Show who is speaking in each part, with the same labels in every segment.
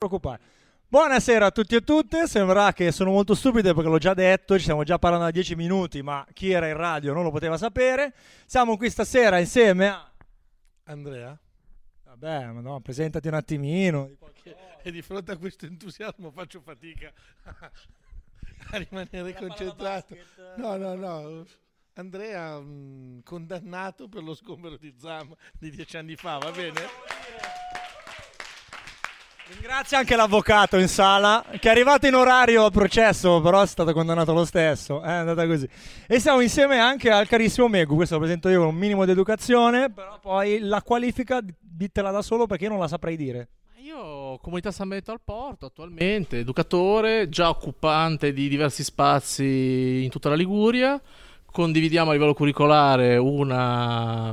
Speaker 1: preoccupare. Buonasera a tutti e tutte, sembra che sono molto stupido perché l'ho già detto, ci stiamo già parlando da 10 minuti, ma chi era in radio non lo poteva sapere. Siamo qui stasera insieme a...
Speaker 2: Andrea?
Speaker 1: Vabbè, ma no, presentati un attimino.
Speaker 2: E di fronte a questo entusiasmo faccio fatica a rimanere concentrato. No. Andrea, condannato per lo sgombero di Zam di 10 anni fa, va bene?
Speaker 1: Ringrazio anche l'avvocato in sala, che è arrivato in orario al processo, però è stato condannato lo stesso, è andata così. E siamo insieme anche al carissimo Megu, questo lo presento io con un minimo di educazione, però poi la qualifica ditela da solo perché io non la saprei dire.
Speaker 3: Io comunità San Benedetto al Porto attualmente, educatore, già occupante di diversi spazi in tutta la Liguria, condividiamo a livello curricolare una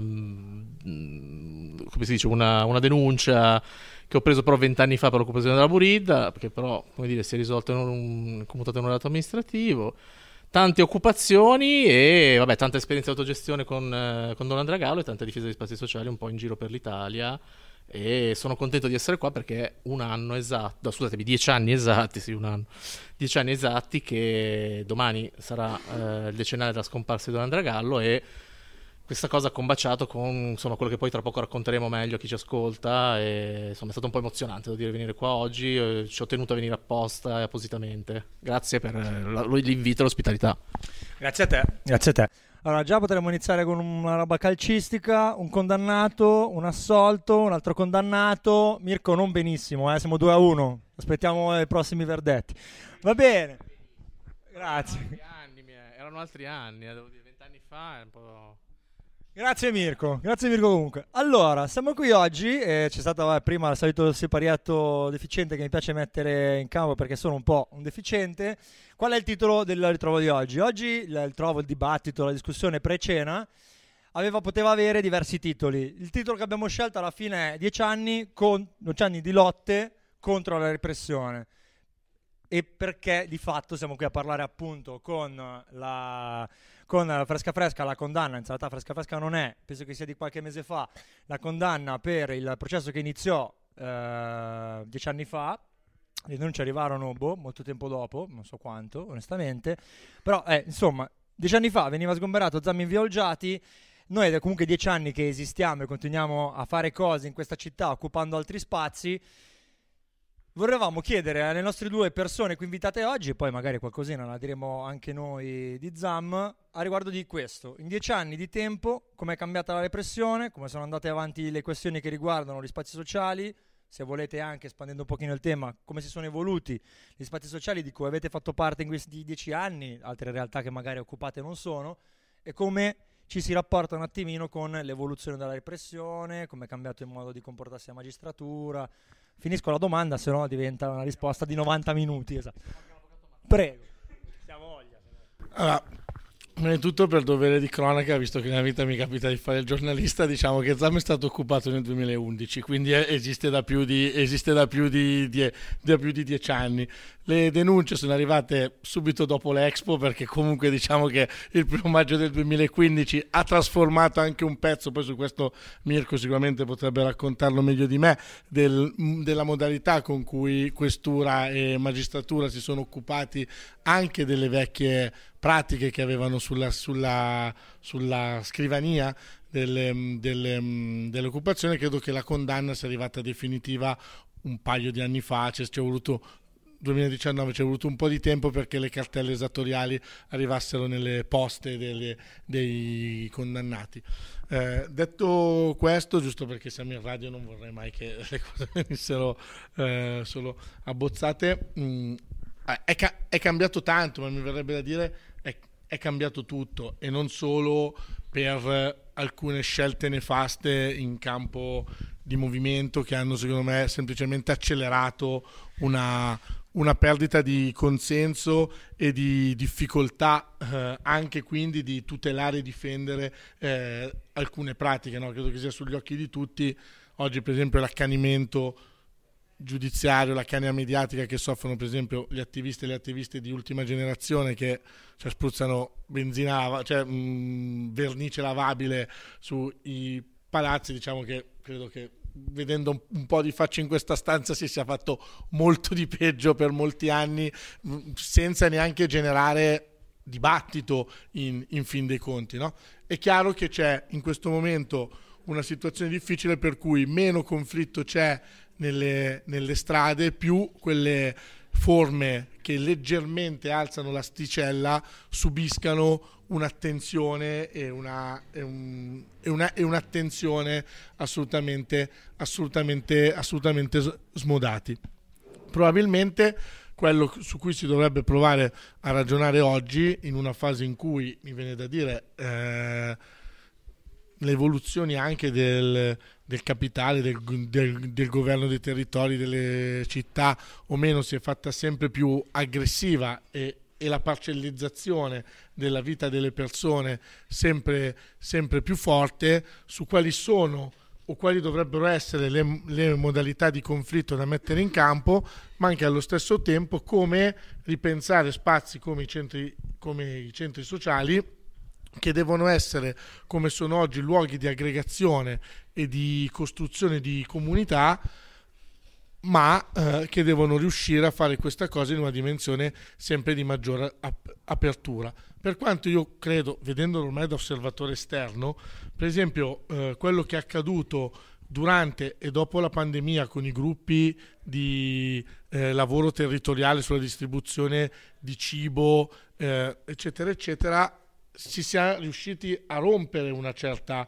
Speaker 3: denuncia che ho preso però 20 anni fa per l'occupazione della Buridda, che però, come dire, si è risolto commutato in un reato amministrativo. Tante occupazioni e vabbè, tanta esperienza di autogestione con Don Andrea Gallo e tanta difesa di spazi sociali un po' in giro per l'Italia. E sono contento di essere qua perché un anno esatto, scusatemi, 10 anni esatti, sì, un anno, 10 anni esatti che domani sarà il decennale della scomparsa di Don Andrea Gallo e questa cosa ha combaciato con insomma quello che poi tra poco racconteremo meglio a chi ci ascolta e insomma è stato un po' emozionante, devo dire, venire qua oggi, ci ho tenuto a venire apposta e appositamente. Grazie per l'invito e l'ospitalità.
Speaker 1: Grazie a te. Grazie a te. Allora, già potremmo iniziare con una roba calcistica, un condannato, un assolto, un altro condannato. Mirko, non benissimo, siamo 2-1. Aspettiamo i prossimi verdetti. Va bene. Grazie.
Speaker 3: Erano altri anni, devo dire, 20 anni fa è un po'...
Speaker 1: Grazie Mirko comunque. Allora, siamo qui oggi, c'è stato prima il solito siparietto deficiente che mi piace mettere in campo perché sono un po' un deficiente. Qual è il titolo del ritrovo di oggi? Oggi il dibattito, la discussione pre-cena poteva avere diversi titoli. Il titolo che abbiamo scelto alla fine è 10 anni di lotte contro la repressione. E perché di fatto siamo qui a parlare appunto con fresca la condanna, in realtà fresca non è, penso che sia di qualche mese fa, la condanna per il processo che iniziò 10 anni fa. Le denunce arrivarono molto tempo dopo, non so quanto onestamente, però insomma 10 anni fa veniva sgomberato Zam in via Olgiati. Noi è comunque 10 anni che esistiamo e continuiamo a fare cose in questa città occupando altri spazi. Vorremmo chiedere alle nostre due persone qui invitate oggi, poi magari qualcosina la diremo anche noi di Zam, a riguardo di questo. In 10 anni di tempo, come è cambiata la repressione, come sono andate avanti le questioni che riguardano gli spazi sociali, se volete anche espandendo un pochino il tema, come si sono evoluti gli spazi sociali di cui avete fatto parte in questi 10 anni, altre realtà che magari occupate non sono, e come ci si rapporta un attimino con l'evoluzione della repressione, come è cambiato il modo di comportarsi la magistratura. Finisco la domanda, se no diventa una risposta di 90 minuti. Esatto. Prego. Siamo voglia.
Speaker 2: Allora, prima di tutto per dovere di cronaca, visto che nella vita mi capita di fare il giornalista, diciamo che Zam è stato occupato nel 2011, quindi esiste da più di 10 anni. Le denunce sono arrivate subito dopo l'Expo, perché comunque diciamo che il 1 maggio del 2015 ha trasformato anche un pezzo, poi su questo Mirko sicuramente potrebbe raccontarlo meglio di me, della modalità con cui questura e magistratura si sono occupati anche delle vecchie pratiche che avevano sulla scrivania dell'occupazione. Credo che la condanna sia arrivata definitiva un paio di anni fa, c'è voluto 2019, c'è voluto un po' di tempo perché le cartelle esattoriali arrivassero nelle poste dei condannati. Detto questo, giusto perché siamo in radio, non vorrei mai che le cose venissero solo abbozzate, è cambiato tanto, ma mi verrebbe da dire è cambiato tutto, e non solo per alcune scelte nefaste in campo di movimento che hanno secondo me semplicemente accelerato una perdita di consenso e di difficoltà anche quindi di tutelare e difendere alcune pratiche, no? Credo che sia sugli occhi di tutti oggi, per esempio, l'accanimento giudiziario, la canea mediatica che soffrono per esempio gli attivisti e le attiviste di ultima generazione che spruzzano benzina, vernice lavabile sui palazzi. Diciamo che credo che vedendo un po' di facce in questa stanza, si sia fatto molto di peggio per molti anni, senza neanche generare dibattito in fin dei conti, no? È chiaro che c'è in questo momento una situazione difficile per cui meno conflitto c'è nelle strade, più quelle forme che leggermente alzano l'asticella subiscano un'attenzione e un'attenzione assolutamente smodati. Probabilmente quello su cui si dovrebbe provare a ragionare oggi, in una fase in cui mi viene da dire le evoluzioni anche del capitale, del governo dei territori, delle città o meno, si è fatta sempre più aggressiva e la parcellizzazione della vita delle persone sempre più forte, su quali sono o quali dovrebbero essere le modalità di conflitto da mettere in campo, ma anche allo stesso tempo come ripensare spazi come i centri sociali, che devono essere, come sono oggi, luoghi di aggregazione e di costruzione di comunità, ma che devono riuscire a fare questa cosa in una dimensione sempre di maggiore apertura. Per quanto io credo, vedendolo ormai da osservatore esterno, per esempio quello che è accaduto durante e dopo la pandemia con i gruppi di lavoro territoriale sulla distribuzione di cibo, eccetera, eccetera, si sia riusciti a rompere una certa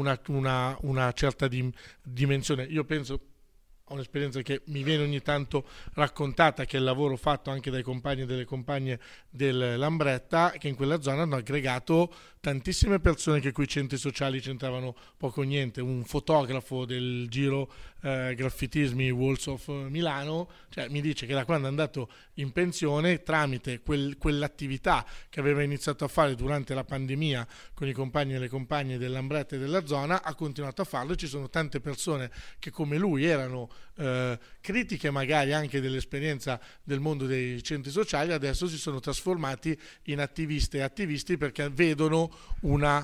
Speaker 2: dimensione. Io penso a un'esperienza che mi viene ogni tanto raccontata, che è il lavoro fatto anche dai compagni e delle compagne del Lambretta, che in quella zona hanno aggregato tantissime persone che coi centri sociali c'entravano poco o niente. Un fotografo del giro graffitismi Walls of Milano, cioè, mi dice che da quando è andato in pensione, tramite quell'attività che aveva iniziato a fare durante la pandemia con i compagni e le compagne del Lambretta e della zona, ha continuato a farlo. Ci sono tante persone che come lui erano critiche magari anche dell'esperienza del mondo dei centri sociali, adesso si sono trasformati in attiviste e attivisti perché vedono una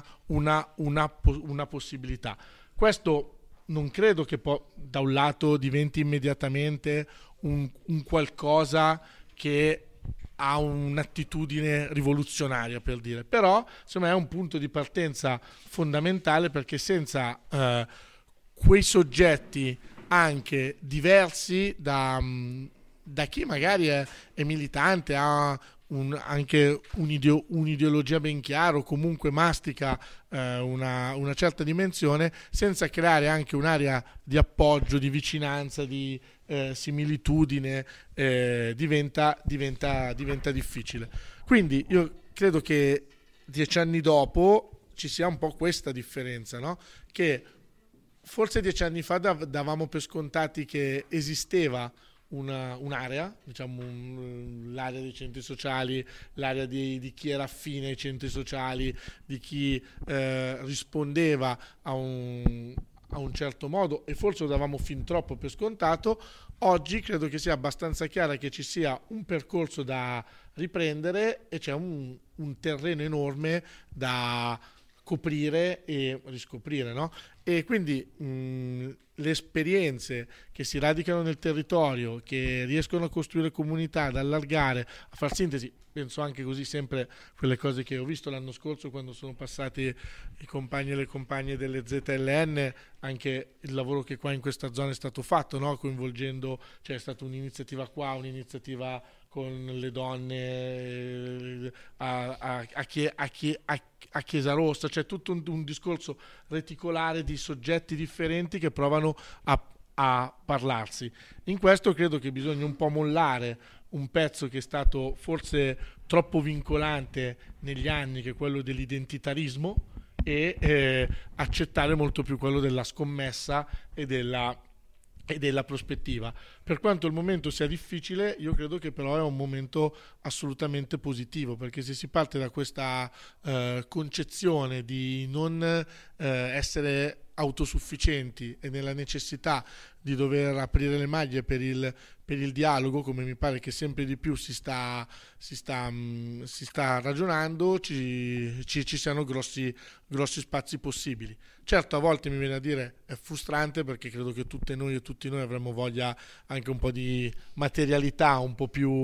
Speaker 2: possibilità. Questo non credo che da un lato diventi immediatamente un qualcosa che ha un'attitudine rivoluzionaria, per dire, però insomma è un punto di partenza fondamentale, perché senza quei soggetti anche diversi da chi magari è militante, ha anche un'ideologia ben chiara o comunque mastica una certa dimensione, senza creare anche un'area di appoggio, di vicinanza, di similitudine, diventa difficile. Quindi io credo che 10 anni dopo ci sia un po' questa differenza, no? Che forse 10 anni fa davamo per scontati che esisteva un'area, diciamo l'area dei centri sociali, l'area di chi era affine ai centri sociali, di chi rispondeva a un certo modo, e forse lo davamo fin troppo per scontato. Oggi credo che sia abbastanza chiaro che ci sia un percorso da riprendere e c'è un terreno enorme da coprire e riscoprire, no? E quindi le esperienze che si radicano nel territorio, che riescono a costruire comunità, ad allargare, a far sintesi, penso anche così sempre quelle cose che ho visto l'anno scorso quando sono passati i compagni e le compagne delle ZLN, anche il lavoro che qua in questa zona è stato fatto, no? Coinvolgendo, c'è stata un'iniziativa qua, un'iniziativa con le donne a Chiesa Rossa, c'è tutto un discorso reticolare di soggetti differenti che provano a parlarsi. In questo credo che bisogna un po' mollare un pezzo che è stato forse troppo vincolante negli anni, che è quello dell'identitarismo, e accettare molto più quello della scommessa e della prospettiva. Per quanto il momento sia difficile, io credo che però è un momento assolutamente positivo, perché se si parte da questa concezione di non essere autosufficienti e nella necessità di dover aprire le maglie per il dialogo, come mi pare che sempre di più si sta ragionando, ci siano grossi spazi possibili. Certo, a volte mi viene a dire è frustrante, perché credo che tutte noi e tutti noi avremmo voglia anche un po' di materialità un po' più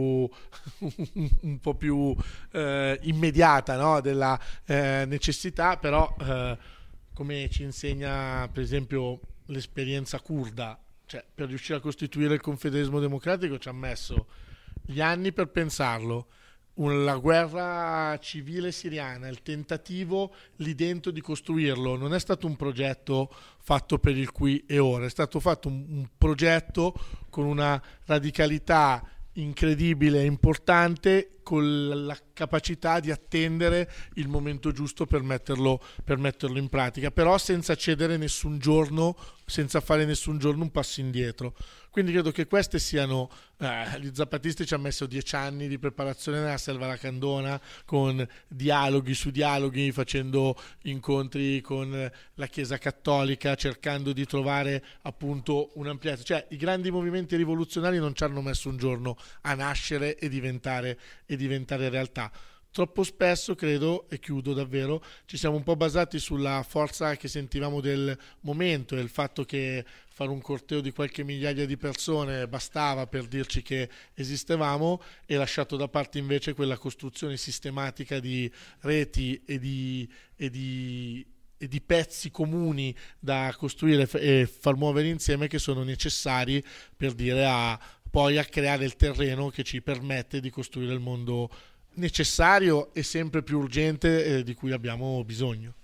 Speaker 2: immediata, no? Della necessità, però come ci insegna per esempio l'esperienza curda, cioè per riuscire a costituire il confederismo democratico ci ha messo gli anni per pensarlo, la guerra civile siriana, il tentativo lì dentro di costruirlo non è stato un progetto fatto per il qui e ora, è stato fatto un progetto con una radicalità incredibile e importante, con la capacità di attendere il momento giusto per metterlo in pratica, però senza cedere nessun giorno, senza fare nessun giorno un passo indietro. Quindi credo che queste siano, gli zapatisti ci hanno messo 10 anni di preparazione nella Selva Lacandona, con dialoghi su dialoghi, facendo incontri con la Chiesa Cattolica, cercando di trovare appunto un'ampliazione. Cioè i grandi movimenti rivoluzionari non ci hanno messo un giorno a nascere e diventare realtà. Troppo spesso, credo, e chiudo davvero, ci siamo un po' basati sulla forza che sentivamo del momento e il fatto che fare un corteo di qualche migliaia di persone bastava per dirci che esistevamo, e lasciato da parte invece quella costruzione sistematica di reti e di pezzi comuni da costruire e far muovere insieme, che sono necessari per dire poi a creare il terreno che ci permette di costruire il mondo necessario e sempre più urgente di cui abbiamo bisogno.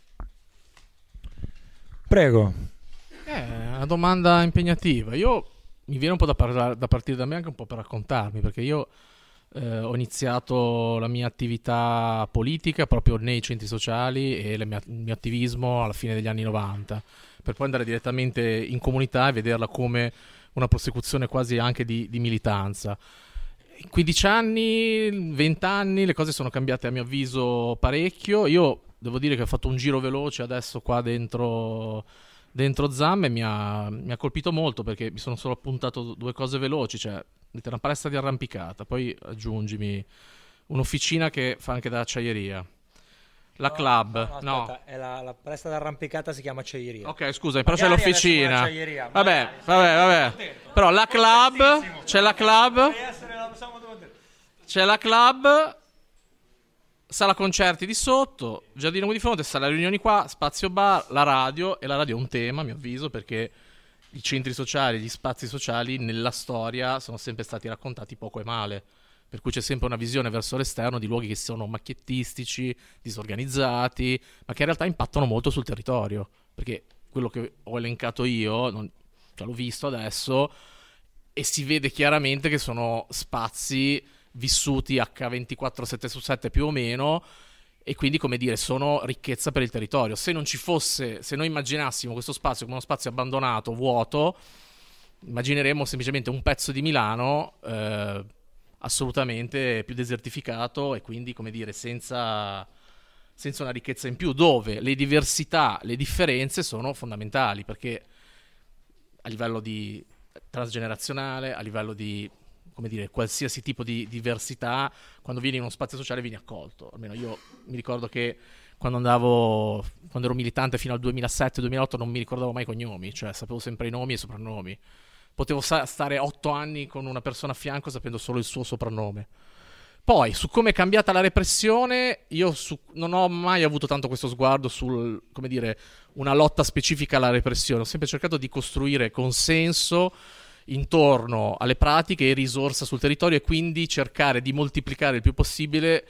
Speaker 1: Prego.
Speaker 3: È una domanda impegnativa. Mi viene un po' da partire da me, anche un po' per raccontarmi, perché io ho iniziato la mia attività politica proprio nei centri sociali e il mio attivismo alla fine degli anni 90, per poi andare direttamente in comunità e vederla come una prosecuzione quasi anche di militanza. In 15 anni, 20 anni, le cose sono cambiate a mio avviso parecchio. Io devo dire che ho fatto un giro veloce adesso qua dentro ZAM e mi ha colpito molto, perché mi sono solo appuntato 2 cose veloci, cioè una palestra di arrampicata, poi aggiungimi un'officina che fa anche da acciaieria. La club, no.
Speaker 1: Aspetta, è la palestra d'arrampicata si chiama acciaieria.
Speaker 3: Ok, scusa, però c'è
Speaker 1: Magari
Speaker 3: l'officina.
Speaker 1: acciaieria,
Speaker 3: Vabbè. Però la club, c'è la club, sala concerti di sotto, giardino di fronte, sala riunioni qua, spazio bar, la radio. E la radio è un tema, a mio avviso, perché i centri sociali, gli spazi sociali nella storia sono sempre stati raccontati poco e male. Per cui c'è sempre una visione verso l'esterno di luoghi che sono macchiettistici, disorganizzati, ma che in realtà impattano molto sul territorio. Perché quello che ho elencato io, l'ho visto adesso, e si vede chiaramente che sono spazi vissuti H24 7/7 più o meno, e quindi, come dire, sono ricchezza per il territorio. Se noi immaginassimo questo spazio come uno spazio abbandonato, vuoto, immagineremmo semplicemente un pezzo di Milano assolutamente più desertificato, e quindi, come dire, senza una ricchezza in più, dove le diversità, le differenze sono fondamentali, perché a livello di transgenerazionale, a livello di, come dire, qualsiasi tipo di diversità, quando vieni in uno spazio sociale vieni accolto. Almeno io mi ricordo che quando ero militante fino al 2007-2008 non mi ricordavo mai i cognomi, cioè sapevo sempre i nomi e i soprannomi. Potevo stare 8 anni con una persona a fianco sapendo solo il suo soprannome. Poi, su come è cambiata la repressione, io non ho mai avuto tanto questo sguardo sul, come dire, una lotta specifica alla repressione. Ho sempre cercato di costruire consenso intorno alle pratiche e risorsa sul territorio, e quindi cercare di moltiplicare il più possibile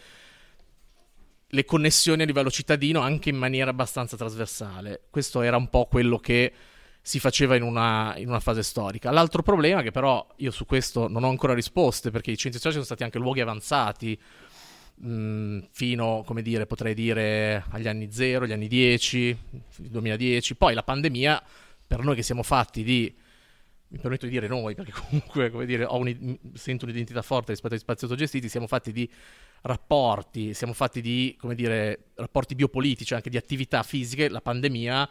Speaker 3: le connessioni a livello cittadino, anche in maniera abbastanza trasversale. Questo era un po' quello che si faceva in una fase storica. L'altro problema, che però io su questo non ho ancora risposte, perché i centri sociali sono stati anche luoghi avanzati fino, come dire, potrei dire agli anni 0, agli anni 10, 2010. Poi la pandemia, per noi che siamo fatti di, mi permetto di dire noi, perché comunque, come dire, sento un'identità forte rispetto agli spazi autogestiti, siamo fatti di rapporti, siamo fatti di, come dire, rapporti biopolitici, anche di attività fisiche. La pandemia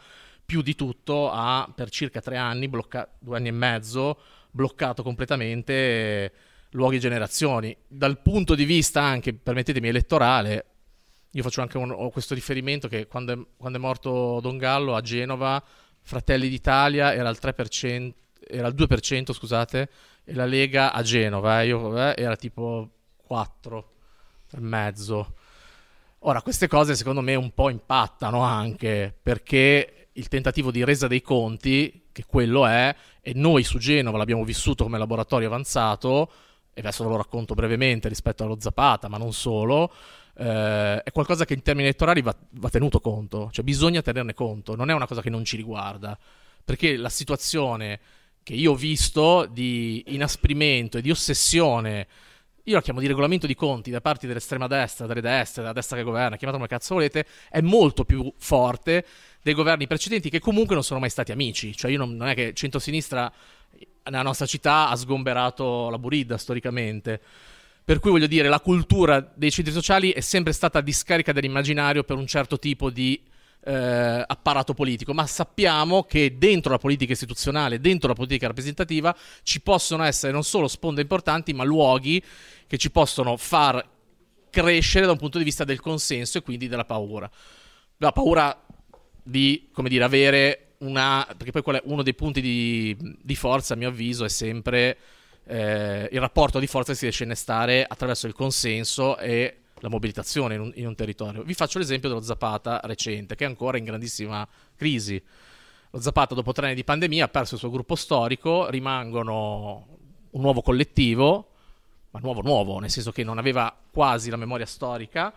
Speaker 3: più di tutto ha per circa 3 anni, 2 anni e mezzo, bloccato completamente luoghi e generazioni. Dal punto di vista anche, permettetemi, elettorale, io faccio anche ho questo riferimento che quando è morto Don Gallo a Genova, Fratelli d'Italia era al 3%, era al 2%, scusate, e la Lega a Genova era tipo 4 e mezzo. Ora, queste cose secondo me un po' impattano anche, perché il tentativo di resa dei conti, che quello è, e noi su Genova l'abbiamo vissuto come laboratorio avanzato, e adesso ve lo racconto brevemente rispetto allo Zapata, ma non solo, è qualcosa che in termini elettorali va tenuto conto, cioè bisogna tenerne conto, non è una cosa che non ci riguarda, perché la situazione che io ho visto di inasprimento e di ossessione, io la chiamo di regolamento di conti da parte dell'estrema destra, delle destre, della destra che governa, chiamatela come cazzo volete, è molto più forte dei governi precedenti che comunque non sono mai stati amici. Cioè io non è che centrosinistra nella nostra città ha sgomberato la Buridda storicamente. Per cui voglio dire, la cultura dei centri sociali è sempre stata discarica dell'immaginario per un certo tipo di apparato politico, ma sappiamo che dentro la politica istituzionale, dentro la politica rappresentativa, ci possono essere non solo sponde importanti, ma luoghi che ci possono far crescere da un punto di vista del consenso e quindi della paura. La paura di, come dire, avere perché poi quello è uno dei punti di forza, a mio avviso, è sempre il rapporto di forza che si riesce a innestare attraverso il consenso e la mobilitazione in un territorio. Vi faccio l'esempio dello Zapata recente, che è ancora in grandissima crisi. Lo Zapata, dopo 3 anni di pandemia, ha perso il suo gruppo storico, rimangono un nuovo collettivo, ma nuovo, nel senso che non aveva quasi la memoria storica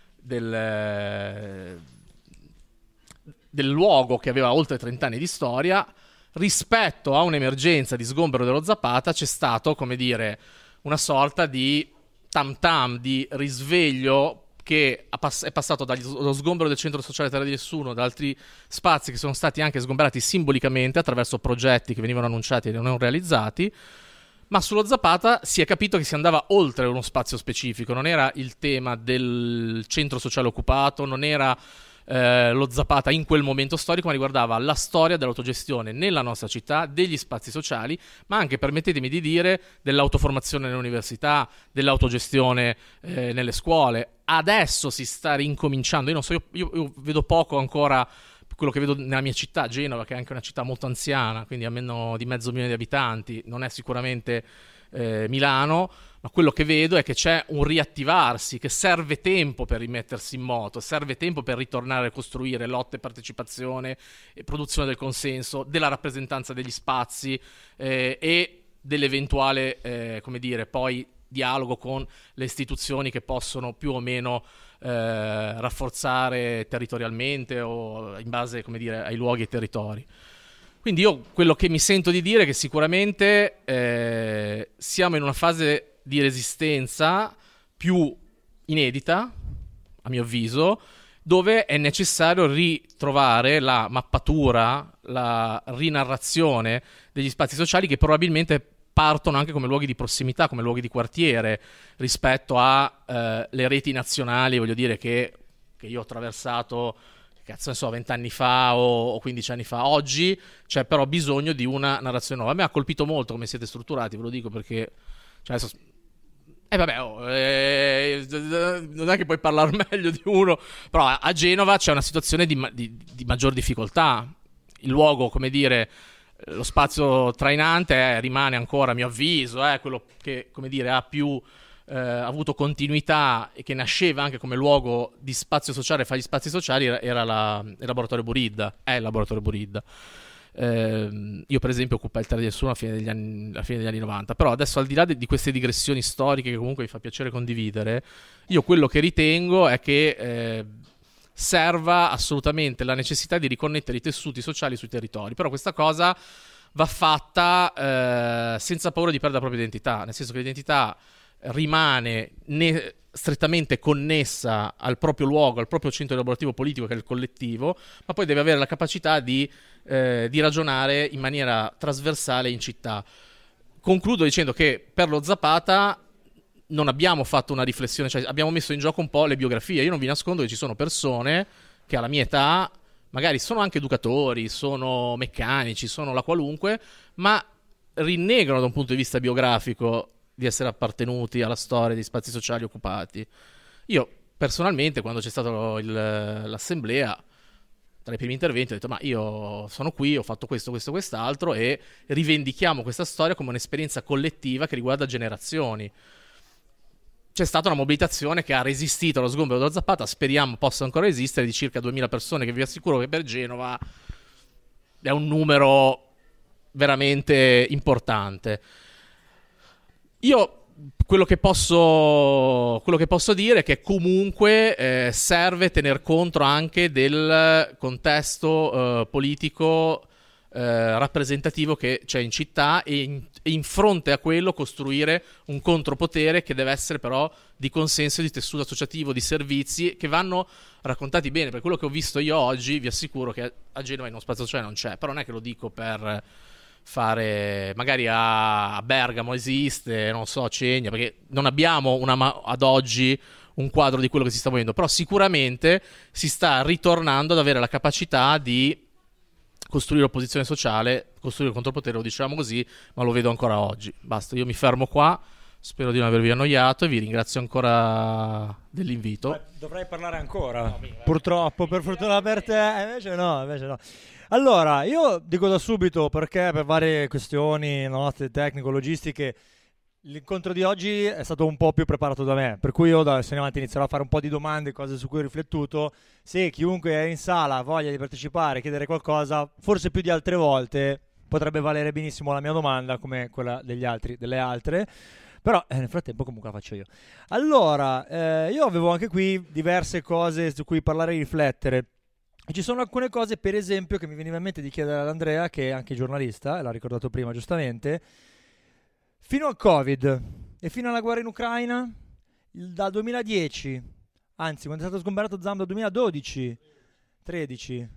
Speaker 3: del luogo che aveva oltre 30 anni di storia. Rispetto a un'emergenza di sgombero dello Zapata c'è stato, come dire, una sorta di tam tam, di risveglio che è passato dallo sgombero del centro sociale Terra di Nessuno, da altri spazi che sono stati anche sgomberati simbolicamente attraverso progetti che venivano annunciati e non realizzati, ma sullo Zapata si è capito che si andava oltre uno spazio specifico, non era il tema del centro sociale occupato, non era lo Zapata in quel momento storico, ma riguardava la storia dell'autogestione nella nostra città, degli spazi sociali, ma anche, permettetemi di dire, dell'autoformazione nelle università, dell'autogestione nelle scuole. Adesso si sta rincominciando, io non so, io vedo poco ancora quello che vedo nella mia città, Genova, che è anche una città molto anziana, quindi ha meno di 500.000 di abitanti, non è sicuramente Milano, ma quello che vedo è che c'è un riattivarsi, che serve tempo per rimettersi in moto, serve tempo per ritornare a costruire lotte, partecipazione, produzione del consenso, della rappresentanza degli spazi e dell'eventuale, come dire, poi dialogo con le istituzioni che possono più o meno rafforzare territorialmente o in base, come dire, ai luoghi e territori. Quindi io quello che mi sento di dire è che sicuramente siamo in una fase di resistenza più inedita, a mio avviso, dove è necessario ritrovare la mappatura, la rinarrazione degli spazi sociali che probabilmente partono anche come luoghi di prossimità, come luoghi di quartiere, rispetto a le reti nazionali, voglio dire, che io ho attraversato, cazzo ne so, 20 anni fa o 15 anni fa. Oggi c'è però bisogno di una narrazione nuova. A me ha colpito molto come siete strutturati, ve lo dico perché cioè adesso non è che puoi parlare meglio di uno, però a Genova c'è una situazione di maggior difficoltà. Il luogo, come dire, lo spazio trainante rimane ancora, a mio avviso, quello che, come dire, ha più avuto continuità e che nasceva anche come luogo di spazio sociale fra gli spazi sociali era il laboratorio Buridda, è il laboratorio Buridda. Io per esempio occupai il Terra di Nessuno alla fine degli anni 90, però adesso, al di là di queste digressioni storiche che comunque mi fa piacere condividere, io quello che ritengo è che serva assolutamente la necessità di riconnettere i tessuti sociali sui territori, però questa cosa va fatta senza paura di perdere la propria identità, nel senso che l'identità rimane strettamente connessa al proprio luogo, al proprio centro elaborativo politico che è il collettivo, ma poi deve avere la capacità di ragionare in maniera trasversale in città. Concludo dicendo che per lo Zapata non abbiamo fatto una riflessione, cioè abbiamo messo in gioco un po' le biografie. Io non vi nascondo che ci sono persone che alla mia età magari sono anche educatori, sono meccanici, sono la qualunque, ma rinnegano da un punto di vista biografico di essere appartenuti alla storia di spazi sociali occupati. Io personalmente, quando c'è stata l'assemblea, tra i primi interventi ho detto: ma io sono qui, ho fatto questo, questo, quest'altro, e rivendichiamo questa storia come un'esperienza collettiva che riguarda generazioni. C'è stata una mobilitazione che ha resistito allo sgombero dello Zapata, speriamo possa ancora resistere, di circa 2000 persone, che vi assicuro che per Genova è un numero veramente importante. Io quello che posso dire è che comunque serve tener conto anche del contesto politico rappresentativo che c'è in città, e in fronte a quello costruire un contropotere che deve essere però di consenso, di tessuto associativo, di servizi che vanno raccontati bene. Per quello che ho visto io oggi, vi assicuro che a Genova in uno spazio sociale non c'è, però non è che lo dico per fare, magari a Bergamo esiste, non so, Cegna, perché non abbiamo ad oggi un quadro di quello che si sta muovendo, però sicuramente si sta ritornando ad avere la capacità di costruire opposizione sociale, costruire il contropotere, lo diciamo così, ma lo vedo ancora oggi. Basta, io mi fermo qua, spero di non avervi annoiato e vi ringrazio ancora dell'invito.
Speaker 1: Dovrei parlare ancora, purtroppo, per fortuna per te, invece no. Allora, io dico da subito, perché per varie questioni note tecnico-logistiche l'incontro di oggi è stato un po' più preparato da me, per cui io da adesso in avanti inizierò a fare un po' di domande, cose su cui ho riflettuto. Se chiunque è in sala ha voglia di partecipare, chiedere qualcosa, forse più di altre volte potrebbe valere benissimo la mia domanda come quella delle altre, però nel frattempo comunque la faccio io. Allora, io avevo anche qui diverse cose su cui parlare e riflettere. E ci sono alcune cose, per esempio, che mi veniva in mente di chiedere ad Andrea, che è anche giornalista, l'ha ricordato prima giustamente. Fino al Covid e fino alla guerra in Ucraina, dal 2010, anzi quando è stato sgomberato Zam dal 2012, 13?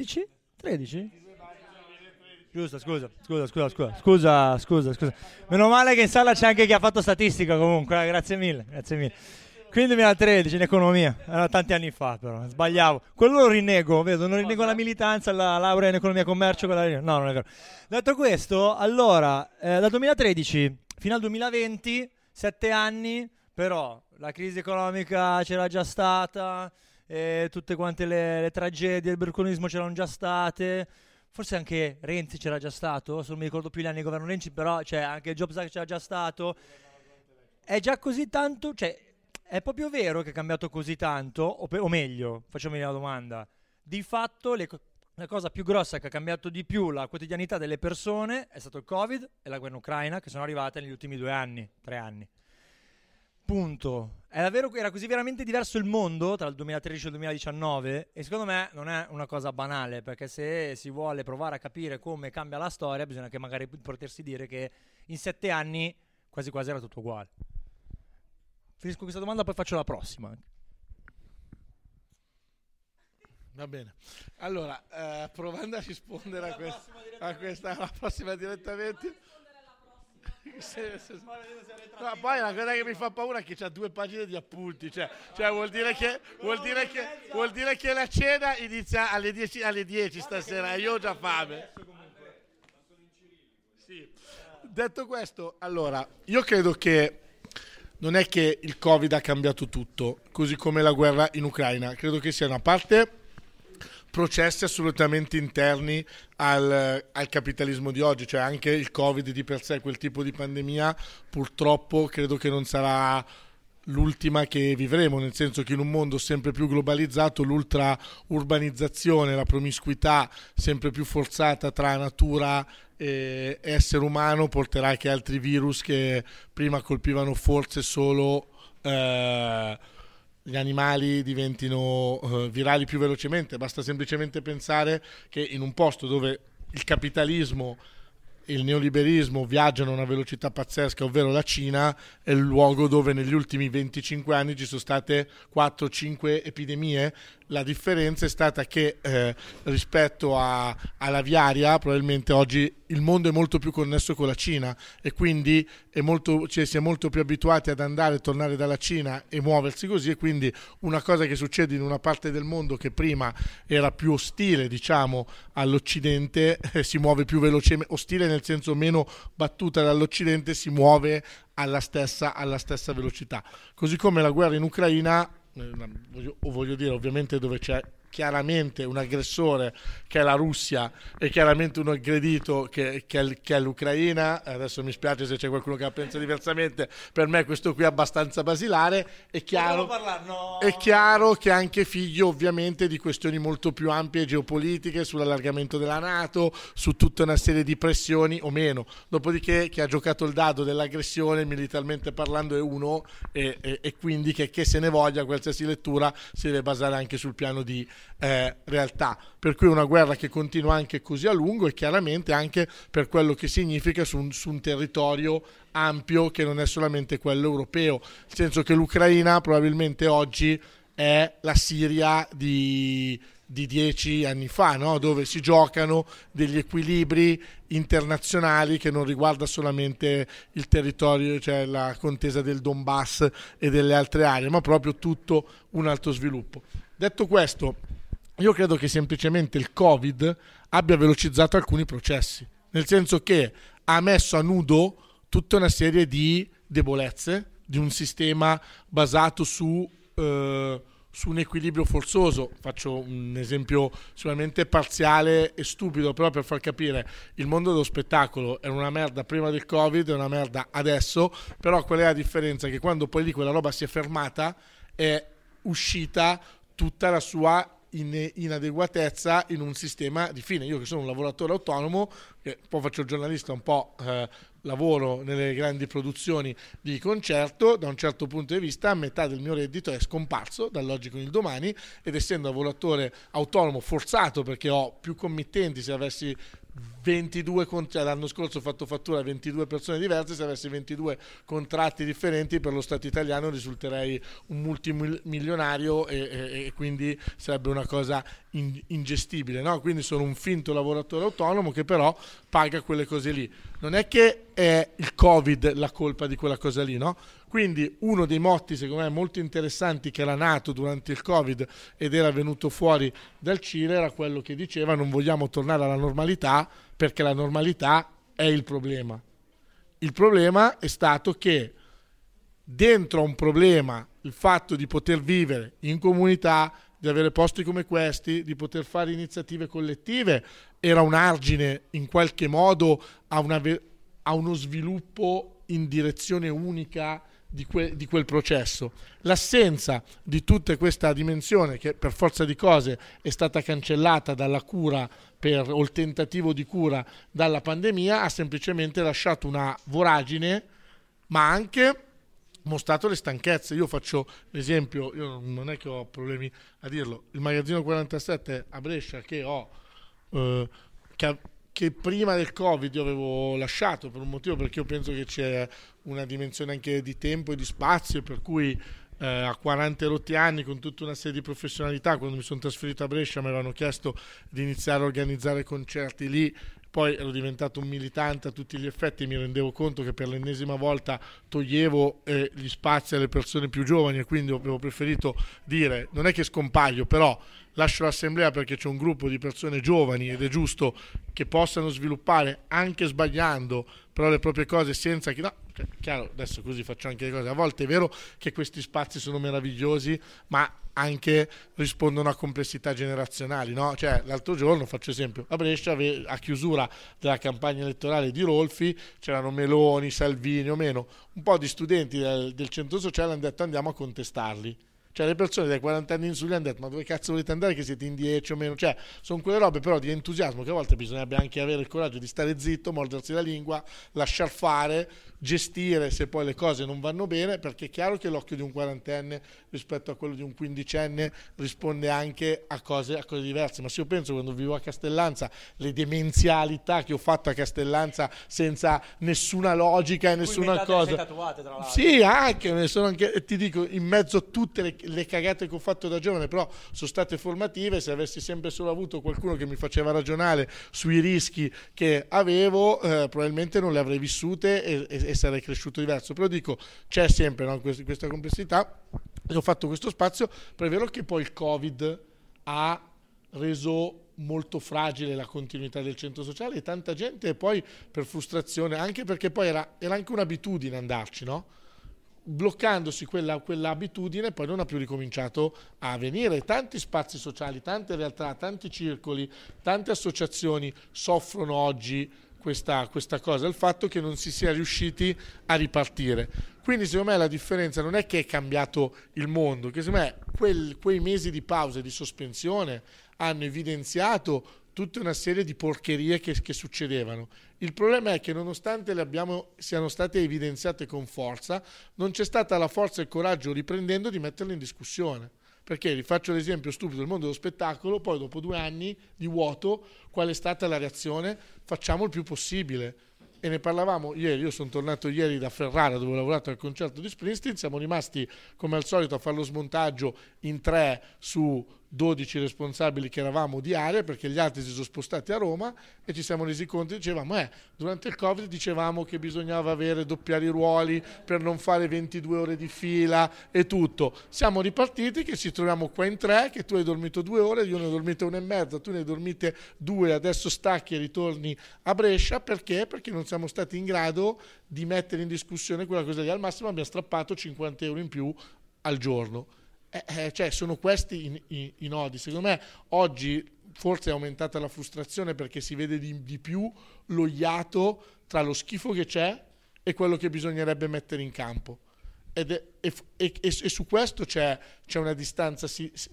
Speaker 1: Giusto, scusa. Meno male che in sala c'è anche chi ha fatto statistica comunque, grazie mille. Quindi 2013 in economia, era tanti anni fa però, sbagliavo. Quello lo rinnego, non rinnego la militanza, la laurea in economia e commercio, no, non è vero. Detto questo, allora, dal 2013 fino al 2020, 7 anni, però la crisi economica c'era già stata, tutte quante le tragedie, il berlusconismo c'erano già state, forse anche Renzi c'era già stato, non mi ricordo più gli anni di governo Renzi, però anche il Jobs Act c'era già stato. È già così tanto, è proprio vero che è cambiato così tanto, o meglio, facciamo la domanda, di fatto la cosa più grossa che ha cambiato di più la quotidianità delle persone è stato il Covid e la guerra in Ucraina, che sono arrivate negli ultimi 2 anni, 3 anni. Punto. Era così veramente diverso il mondo tra il 2013 e il 2019, e secondo me non è una cosa banale, perché se si vuole provare a capire come cambia la storia bisogna che magari potersi dire che in 7 anni quasi quasi era tutto uguale. Finisco questa domanda, poi faccio la prossima.
Speaker 2: Va bene. Allora, provando a rispondere a questa, la prossima direttamente. No, poi la cosa che mi fa paura è che c'ha 2 pagine di appunti, cioè vuol dire che la cena inizia alle 10 stasera, io ho già fame. Sì. Detto questo, allora, io credo che non è che il Covid ha cambiato tutto, così come la guerra in Ucraina. Credo che sia una parte processi assolutamente interni al capitalismo di oggi, cioè anche il Covid di per sé, quel tipo di pandemia, purtroppo credo che non sarà l'ultima che vivremo, nel senso che in un mondo sempre più globalizzato l'ultra urbanizzazione, la promiscuità sempre più forzata tra natura e essere umano porterà anche altri virus che prima colpivano forse solo gli animali diventino virali più velocemente. Basta semplicemente pensare che in un posto dove il capitalismo e il neoliberismo viaggiano a una velocità pazzesca, ovvero la Cina, è il luogo dove negli ultimi 25 anni ci sono state 4-5 epidemie. La differenza è stata che rispetto all'aviaria, probabilmente oggi il mondo è molto più connesso con la Cina e quindi si è molto più abituati ad andare e tornare dalla Cina e muoversi così, e quindi una cosa che succede in una parte del mondo che prima era più ostile, diciamo, all'Occidente, si muove più velocemente, ostile nel senso meno battuta dall'Occidente, si muove alla stessa velocità. Così come la guerra in Ucraina, voglio dire, ovviamente dove c'è chiaramente un aggressore che è la Russia e chiaramente un aggredito che è l'Ucraina. Adesso mi spiace se c'è qualcuno che la pensa diversamente, per me questo qui è abbastanza basilare. È chiaro che è anche figlio ovviamente di questioni molto più ampie geopolitiche, sull'allargamento della NATO, su tutta una serie di pressioni o meno. Dopodiché chi ha giocato il dado dell'aggressione militarmente parlando è uno, e quindi che se ne voglia, qualsiasi lettura si deve basare anche sul piano di realtà, per cui una guerra che continua anche così a lungo, e chiaramente anche per quello che significa su un territorio ampio che non è solamente quello europeo, nel senso che l'Ucraina probabilmente oggi è la Siria di 10 anni fa, no? Dove si giocano degli equilibri internazionali che non riguarda solamente il territorio, cioè la contesa del Donbass e delle altre aree, ma proprio tutto un altro sviluppo. Detto questo, io credo che semplicemente il Covid abbia velocizzato alcuni processi, nel senso che ha messo a nudo tutta una serie di debolezze di un sistema basato su un equilibrio forzoso. Faccio un esempio sicuramente parziale e stupido, però per far capire: il mondo dello spettacolo era una merda prima del Covid, è una merda adesso, però qual è la differenza? Che quando poi lì quella roba si è fermata, è uscita tutta la sua inadeguatezza in un sistema di fine. Io che sono un lavoratore autonomo, che un po' faccio il giornalista, un po' lavoro nelle grandi produzioni di concerto, da un certo punto di vista metà del mio reddito è scomparso dall'oggi con il domani, ed essendo lavoratore autonomo forzato perché ho più committenti, se avessi 22 l'anno scorso ho fatto fattura a 22 persone diverse, se avessi 22 contratti differenti per lo Stato italiano risulterei un multimilionario, e quindi sarebbe una cosa ingestibile, no? Quindi sono un finto lavoratore autonomo che però paga quelle cose lì. Non è che è il Covid la colpa di quella cosa lì, no? Quindi uno dei motti secondo me molto interessanti che era nato durante il Covid ed era venuto fuori dal Cile era quello che diceva: non vogliamo tornare alla normalità perché la normalità è il problema. Il problema è stato che dentro a un problema, il fatto di poter vivere in comunità, di avere posti come questi, di poter fare iniziative collettive, era un argine in qualche modo a uno sviluppo in direzione unica di quel processo. L'assenza di tutta questa dimensione, che per forza di cose è stata cancellata dalla cura o il tentativo di cura dalla pandemia, ha semplicemente lasciato una voragine, ma anche mostrato le stanchezze. Io faccio l'esempio, io non è che ho problemi a dirlo, il magazzino 47 a Brescia che ho che prima del Covid io avevo lasciato per un motivo, perché io penso che c'è una dimensione anche di tempo e di spazio, per cui a 40 rotti anni, con tutta una serie di professionalità, quando mi sono trasferito a Brescia mi avevano chiesto di iniziare a organizzare concerti lì. Poi ero diventato un militante a tutti gli effetti e mi rendevo conto che per l'ennesima volta toglievo gli spazi alle persone più giovani, e quindi avevo preferito dire: non è che scompaio, però lascio l'assemblea perché c'è un gruppo di persone giovani ed è giusto che possano sviluppare, anche sbagliando, però le proprie cose senza che... No, chiaro, adesso così faccio anche le cose. A volte è vero che questi spazi sono meravigliosi, ma anche rispondono a complessità generazionali, no? Cioè, l'altro giorno, faccio esempio, a Brescia, a chiusura della campagna elettorale di Rolfi, c'erano Meloni, Salvini o meno, un po' di studenti del centro sociale hanno detto: andiamo a contestarli. Cioè, le persone dai 40 anni in su gli hanno detto: ma dove cazzo volete andare che siete in 10 o meno? Cioè, sono quelle robe però di entusiasmo che a volte bisognerebbe anche avere il coraggio di stare zitto, mordersi la lingua, lasciar fare, gestire se poi le cose non vanno bene, perché è chiaro che l'occhio di un quarantenne rispetto a quello di un quindicenne risponde anche a cose diverse. Ma se io penso, quando vivo a Castellanza, le demenzialità che ho fatto a Castellanza senza nessuna logica e nessuna cosa,
Speaker 1: tatuate, tra l'altro.
Speaker 2: sì, anche, ne sono anche, ti dico, in mezzo a tutte le cagate che ho fatto da giovane, però sono state formative. Se avessi sempre solo avuto qualcuno che mi faceva ragionare sui rischi che avevo, probabilmente non le avrei vissute e sarei cresciuto diverso. Però dico, c'è sempre, no, questa complessità. E ho fatto questo spazio, però è vero che poi il Covid ha reso molto fragile la continuità del centro sociale, e tanta gente poi per frustrazione, anche perché poi era anche un'abitudine andarci, no? Bloccandosi quella abitudine, poi non ha più ricominciato a venire. Tanti spazi sociali, tante realtà, tanti circoli, tante associazioni soffrono oggi questa cosa, il fatto che non si sia riusciti a ripartire. Quindi secondo me la differenza non è che è cambiato il mondo, che secondo me quei mesi di pausa e di sospensione hanno evidenziato tutta una serie di porcherie che succedevano. Il problema è che nonostante siano state evidenziate con forza, non c'è stata la forza e il coraggio, riprendendo, di metterle in discussione. Perché, rifaccio l'esempio stupido del mondo dello spettacolo, poi dopo 2 anni di vuoto, qual è stata la reazione? Facciamo il più possibile. E ne parlavamo ieri. Io sono tornato ieri da Ferrara, dove ho lavorato al concerto di Springsteen. Siamo rimasti come al solito a fare lo smontaggio in 3 su 12 responsabili che eravamo di area, perché gli altri si sono spostati a Roma, e ci siamo resi conto, dicevamo, durante il Covid dicevamo che bisognava doppiare i ruoli per non fare 22 ore di fila e tutto. Siamo ripartiti che ci troviamo qua in 3, che tu hai dormito 2 ore, io ne ho dormite 1 e mezza, tu ne hai dormite 2, adesso stacchi e ritorni a Brescia. Perché? Perché non siamo stati in grado di mettere in discussione quella cosa lì. Al massimo abbiamo strappato 50 euro in più al giorno. Cioè, sono questi i nodi. Secondo me oggi forse è aumentata la frustrazione, perché si vede di più lo iato tra lo schifo che c'è e quello che bisognerebbe mettere in campo. E su questo c'è una distanza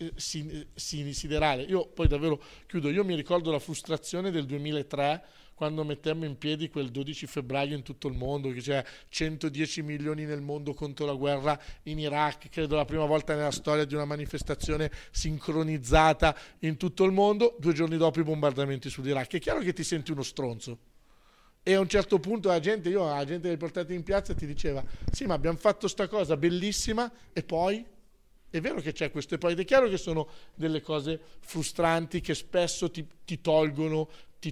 Speaker 2: siderale. Io poi davvero chiudo. Io mi ricordo la frustrazione del 2003, quando mettemmo in piedi quel 12 febbraio in tutto il mondo, che c'è 110 milioni nel mondo contro la guerra in Iraq, credo la prima volta nella storia di una manifestazione sincronizzata in tutto il mondo. 2 giorni dopo i bombardamenti sull'Iraq. È chiaro che ti senti uno stronzo. E a un certo punto la gente che portati in piazza ti diceva, sì, ma abbiamo fatto sta cosa bellissima, e poi? È vero che c'è questo, e poi ed è chiaro che sono delle cose frustranti che spesso ti tolgono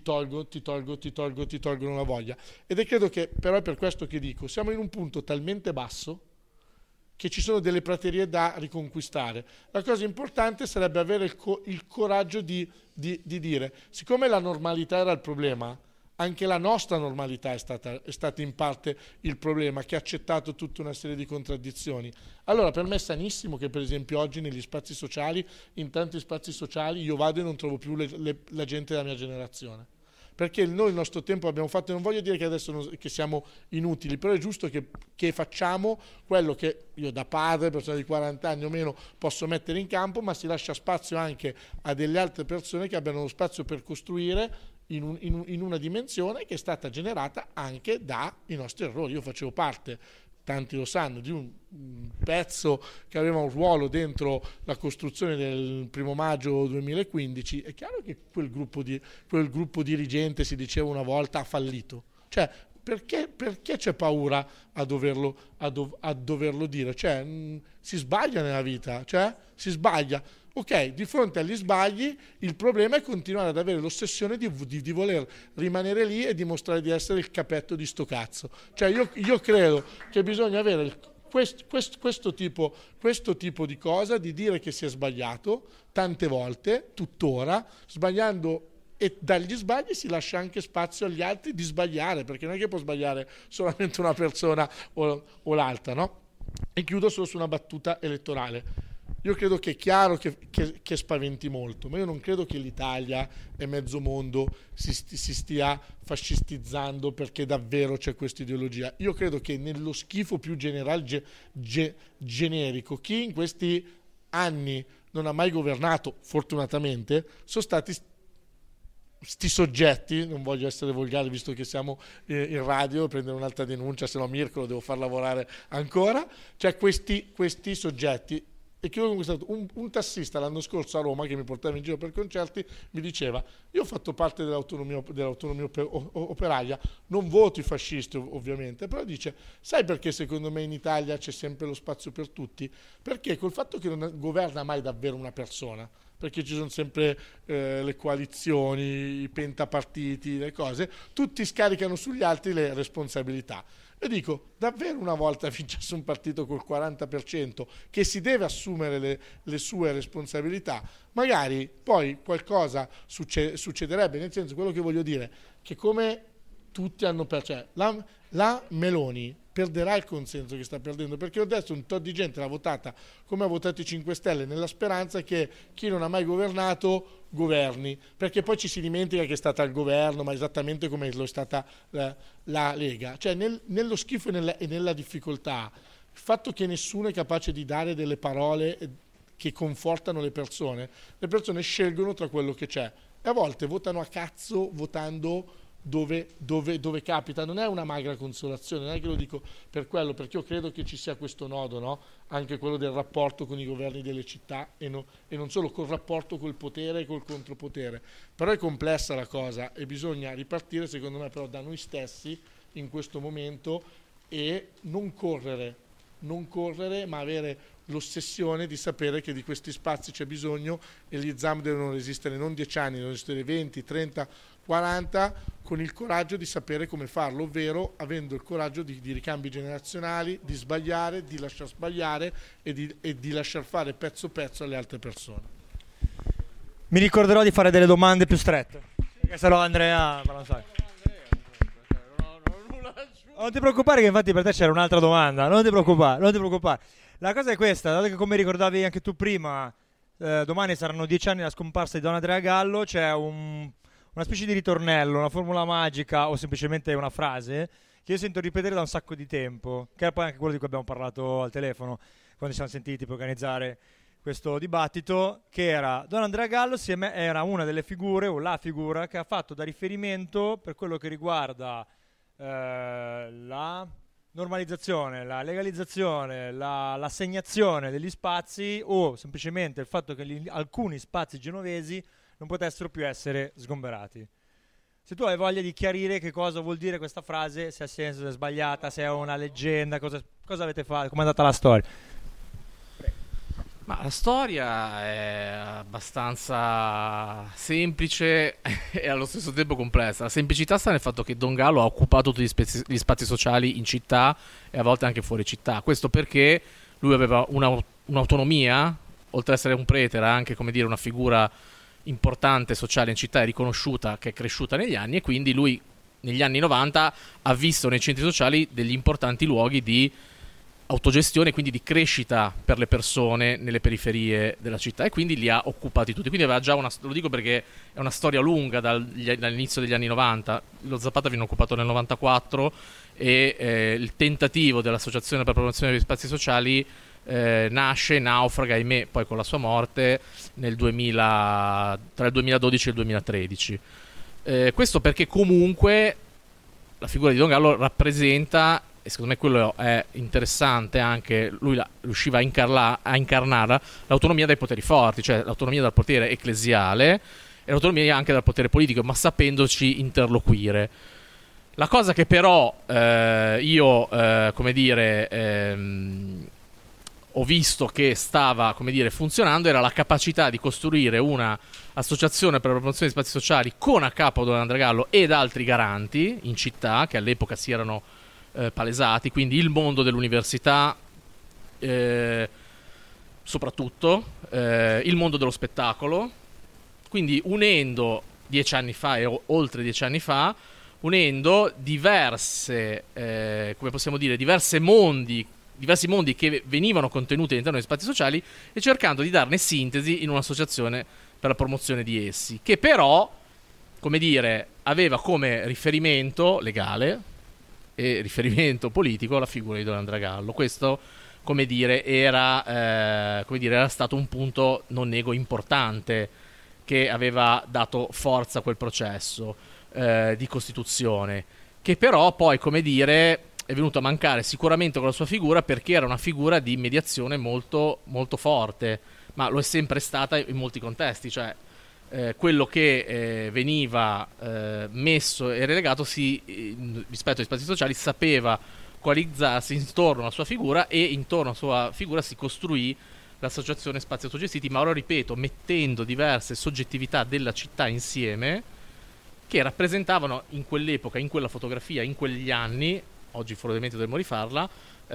Speaker 2: la voglia. Ed è credo che, però è per questo che dico, siamo in un punto talmente basso che ci sono delle praterie da riconquistare. La cosa importante sarebbe avere il coraggio di dire, siccome la normalità era il problema, anche la nostra normalità è stata in parte il problema, che ha accettato tutta una serie di contraddizioni. Allora, per me è sanissimo che, per esempio, oggi negli spazi sociali, in tanti spazi sociali, io vado e non trovo più la gente della mia generazione. Perché noi il nostro tempo abbiamo fatto, e non voglio dire che adesso che siamo inutili, però è giusto che facciamo quello che io, da padre, persona di 40 anni o meno, posso mettere in campo, ma si lascia spazio anche a delle altre persone che abbiano lo spazio per costruire in una dimensione che è stata generata anche dai nostri errori. Io facevo parte, tanti lo sanno, di un pezzo che aveva un ruolo dentro la costruzione del 1 maggio 2015. È chiaro che quel gruppo dirigente, si diceva una volta, ha fallito. Cioè, perché c'è paura a doverlo dire? Cioè, si sbaglia nella vita, si sbaglia. Ok, di fronte agli sbagli il problema è continuare ad avere l'ossessione di voler rimanere lì e dimostrare di essere il capetto di sto cazzo. Cioè io credo che bisogna avere questo tipo di cosa, di dire che si è sbagliato tante volte, tuttora, sbagliando, e dagli sbagli si lascia anche spazio agli altri di sbagliare, perché non è che può sbagliare solamente una persona o l'altra, no? E chiudo solo su una battuta elettorale. Io credo che è chiaro che spaventi molto, ma io non credo che l'Italia e mezzo mondo si stia fascistizzando perché davvero c'è questa ideologia. Io credo che nello schifo più generale, generico, chi in questi anni non ha mai governato, fortunatamente, sono stati sti soggetti, non voglio essere volgare visto che siamo in radio, prendere un'altra denuncia, se no Mirko lo devo far lavorare ancora, cioè questi soggetti. E chiudo con questo: un tassista l'anno scorso a Roma, che mi portava in giro per concerti, mi diceva: io ho fatto parte dell'autonomia operaia, non voto i fascisti ovviamente, però dice: sai perché secondo me in Italia c'è sempre lo spazio per tutti? Perché col fatto che non governa mai davvero una persona, perché ci sono sempre le coalizioni, i pentapartiti, le cose, tutti scaricano sugli altri le responsabilità. E dico, davvero una volta vincesse un partito col 40% che si deve assumere le sue responsabilità, magari poi qualcosa succederebbe, nel senso, quello che voglio dire, che come tutti hanno cioè, la Meloni perderà il consenso che sta perdendo, perché adesso un tot di gente l'ha votata come ha votato i 5 Stelle, nella speranza che chi non ha mai governato governi, perché poi ci si dimentica che è stata il governo, ma esattamente come lo è stata la Lega, cioè nello schifo e nella difficoltà, il fatto che nessuno è capace di dare delle parole che confortano le persone scelgono tra quello che c'è, e a volte votano a cazzo, votando dove capita. Non è una magra consolazione, non è che lo dico per quello, perché io credo che ci sia questo nodo, no? Anche quello del rapporto con i governi delle città e non solo col rapporto col potere e col contropotere, però è complessa la cosa e bisogna ripartire secondo me però da noi stessi in questo momento e non correre ma avere l'ossessione di sapere che di questi spazi c'è bisogno e gli exam devono resistere non 10 anni, devono resistere 20, 30, 40, con il coraggio di sapere come farlo, ovvero avendo il coraggio di ricambi generazionali, di sbagliare, di lasciar sbagliare e di lasciar fare pezzo pezzo alle altre persone.
Speaker 1: Mi ricorderò di fare delle domande più strette, perché se no Andrea non sai. Non ti preoccupare che infatti per te c'era un'altra domanda, non ti preoccupare. La cosa è questa, dato che come ricordavi anche tu prima, domani saranno 10 anni dalla scomparsa di Don Andrea Gallo, c'è una specie di ritornello, una formula magica o semplicemente una frase che io sento ripetere da un sacco di tempo, che era poi anche quello di cui abbiamo parlato al telefono quando ci siamo sentiti per organizzare questo dibattito, che era: Don Andrea Gallo era una delle figure o la figura che ha fatto da riferimento per quello che riguarda la normalizzazione, la legalizzazione, l'assegnazione degli spazi o semplicemente il fatto che alcuni spazi genovesi non potessero più essere sgomberati. Se tu hai voglia di chiarire che cosa vuol dire questa frase, se ha senso, se è sbagliata, se è una leggenda, cosa avete fatto, come è andata la storia?
Speaker 3: Ma la storia è abbastanza semplice e allo stesso tempo complessa. La semplicità sta nel fatto che Don Gallo ha occupato tutti gli spazi sociali in città e a volte anche fuori città. Questo perché lui aveva un'autonomia, oltre ad essere un prete, era anche, come dire, una figura importante sociale in città e riconosciuta, che è cresciuta negli anni, e quindi lui negli anni 90 ha visto nei centri sociali degli importanti luoghi di autogestione, quindi di crescita per le persone nelle periferie della città, e quindi li ha occupati tutti. Quindi aveva già lo dico perché è una storia lunga dall'inizio degli anni 90. Lo Zapata viene occupato nel 94 e il tentativo dell'Associazione per la promozione degli spazi sociali naufraga, ahimè, poi con la sua morte tra il 2012 e il 2013. Questo perché comunque la figura di Don Gallo rappresenta, e secondo me quello è interessante anche, lui riusciva a incarnare l'autonomia dai poteri forti, cioè l'autonomia dal potere ecclesiale e l'autonomia anche dal potere politico, ma sapendoci interloquire. La cosa che però io ho visto che stava, funzionando, era la capacità di costruire una associazione per la promozione di spazi sociali con a capo Don Andrea Gallo ed altri garanti in città, che all'epoca si erano palesati, quindi il mondo dell'università, soprattutto il mondo dello spettacolo, quindi unendo 10 anni fa e oltre 10 anni fa, unendo diversi mondi che venivano contenuti all'interno degli spazi sociali e cercando di darne sintesi in un'associazione per la promozione di essi, che però, aveva come riferimento legale e riferimento politico la figura di Don Andrea Gallo. Questo, era stato un punto, non nego, importante che aveva dato forza a quel processo di costituzione, che però poi, come dire, è venuto a mancare sicuramente con la sua figura, perché era una figura di mediazione molto, molto forte, ma lo è sempre stata in molti contesti, cioè quello che veniva messo e relegato rispetto ai spazi sociali sapeva coalizzarsi intorno alla sua figura, e intorno alla sua figura si costruì l'associazione Spazi Autogestiti, ma ora ripeto, mettendo diverse soggettività della città insieme, che rappresentavano in quell'epoca, in quella fotografia, in quegli anni, oggi probabilmente dovremmo rifarla,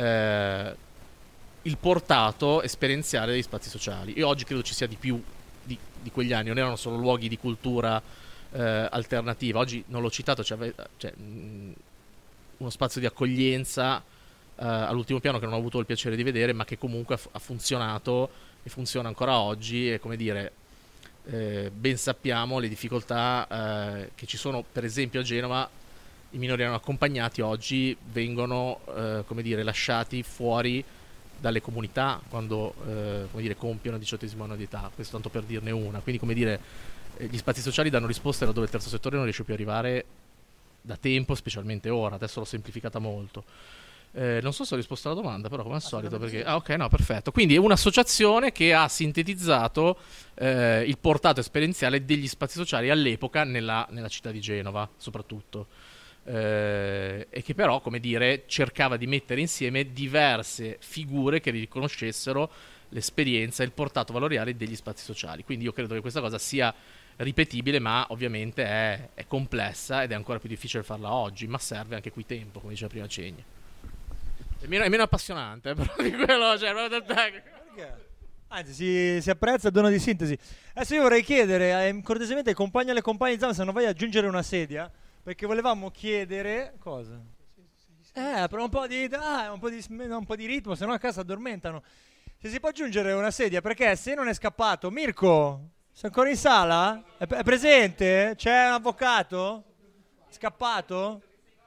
Speaker 3: il portato esperienziale degli spazi sociali. E oggi credo ci sia di più di quegli anni, non erano solo luoghi di cultura alternativa. Oggi, non l'ho citato, c'è uno spazio di accoglienza all'ultimo piano che non ho avuto il piacere di vedere, ma che comunque ha funzionato e funziona ancora oggi. E, come dire, ben sappiamo le difficoltà che ci sono, per esempio a Genova. I minori non accompagnati oggi vengono come dire, lasciati fuori dalle comunità quando come dire, compiono il 18° anno di età, questo tanto per dirne una. Quindi, come dire, gli spazi sociali danno risposte laddove il terzo settore non riesce più a arrivare da tempo, specialmente ora. Adesso l'ho semplificata molto. Non so se ho risposto alla domanda, però come al solito, perché ok, no, perfetto. Quindi è un'associazione che ha sintetizzato il portato esperienziale degli spazi sociali all'epoca nella città di Genova, soprattutto. E che però, come dire, cercava di mettere insieme diverse figure che riconoscessero l'esperienza e il portato valoriale degli spazi sociali. Quindi io credo che questa cosa sia ripetibile, ma ovviamente è complessa ed è ancora più difficile farla oggi, ma serve anche qui tempo, come diceva prima Cegni. È meno appassionante, però di quello, cioè,
Speaker 1: perché? Anzi, si apprezza il dono di sintesi. Adesso io vorrei chiedere cortesemente ai compagni e alle compagne di Zama se non vai ad aggiungere una sedia, perché volevamo chiedere cosa? Per un po' di ritmo, se no a casa addormentano. Se si può aggiungere una sedia, perché se non è scappato, Mirko, sei ancora in sala? È presente? C'è un avvocato? Scappato?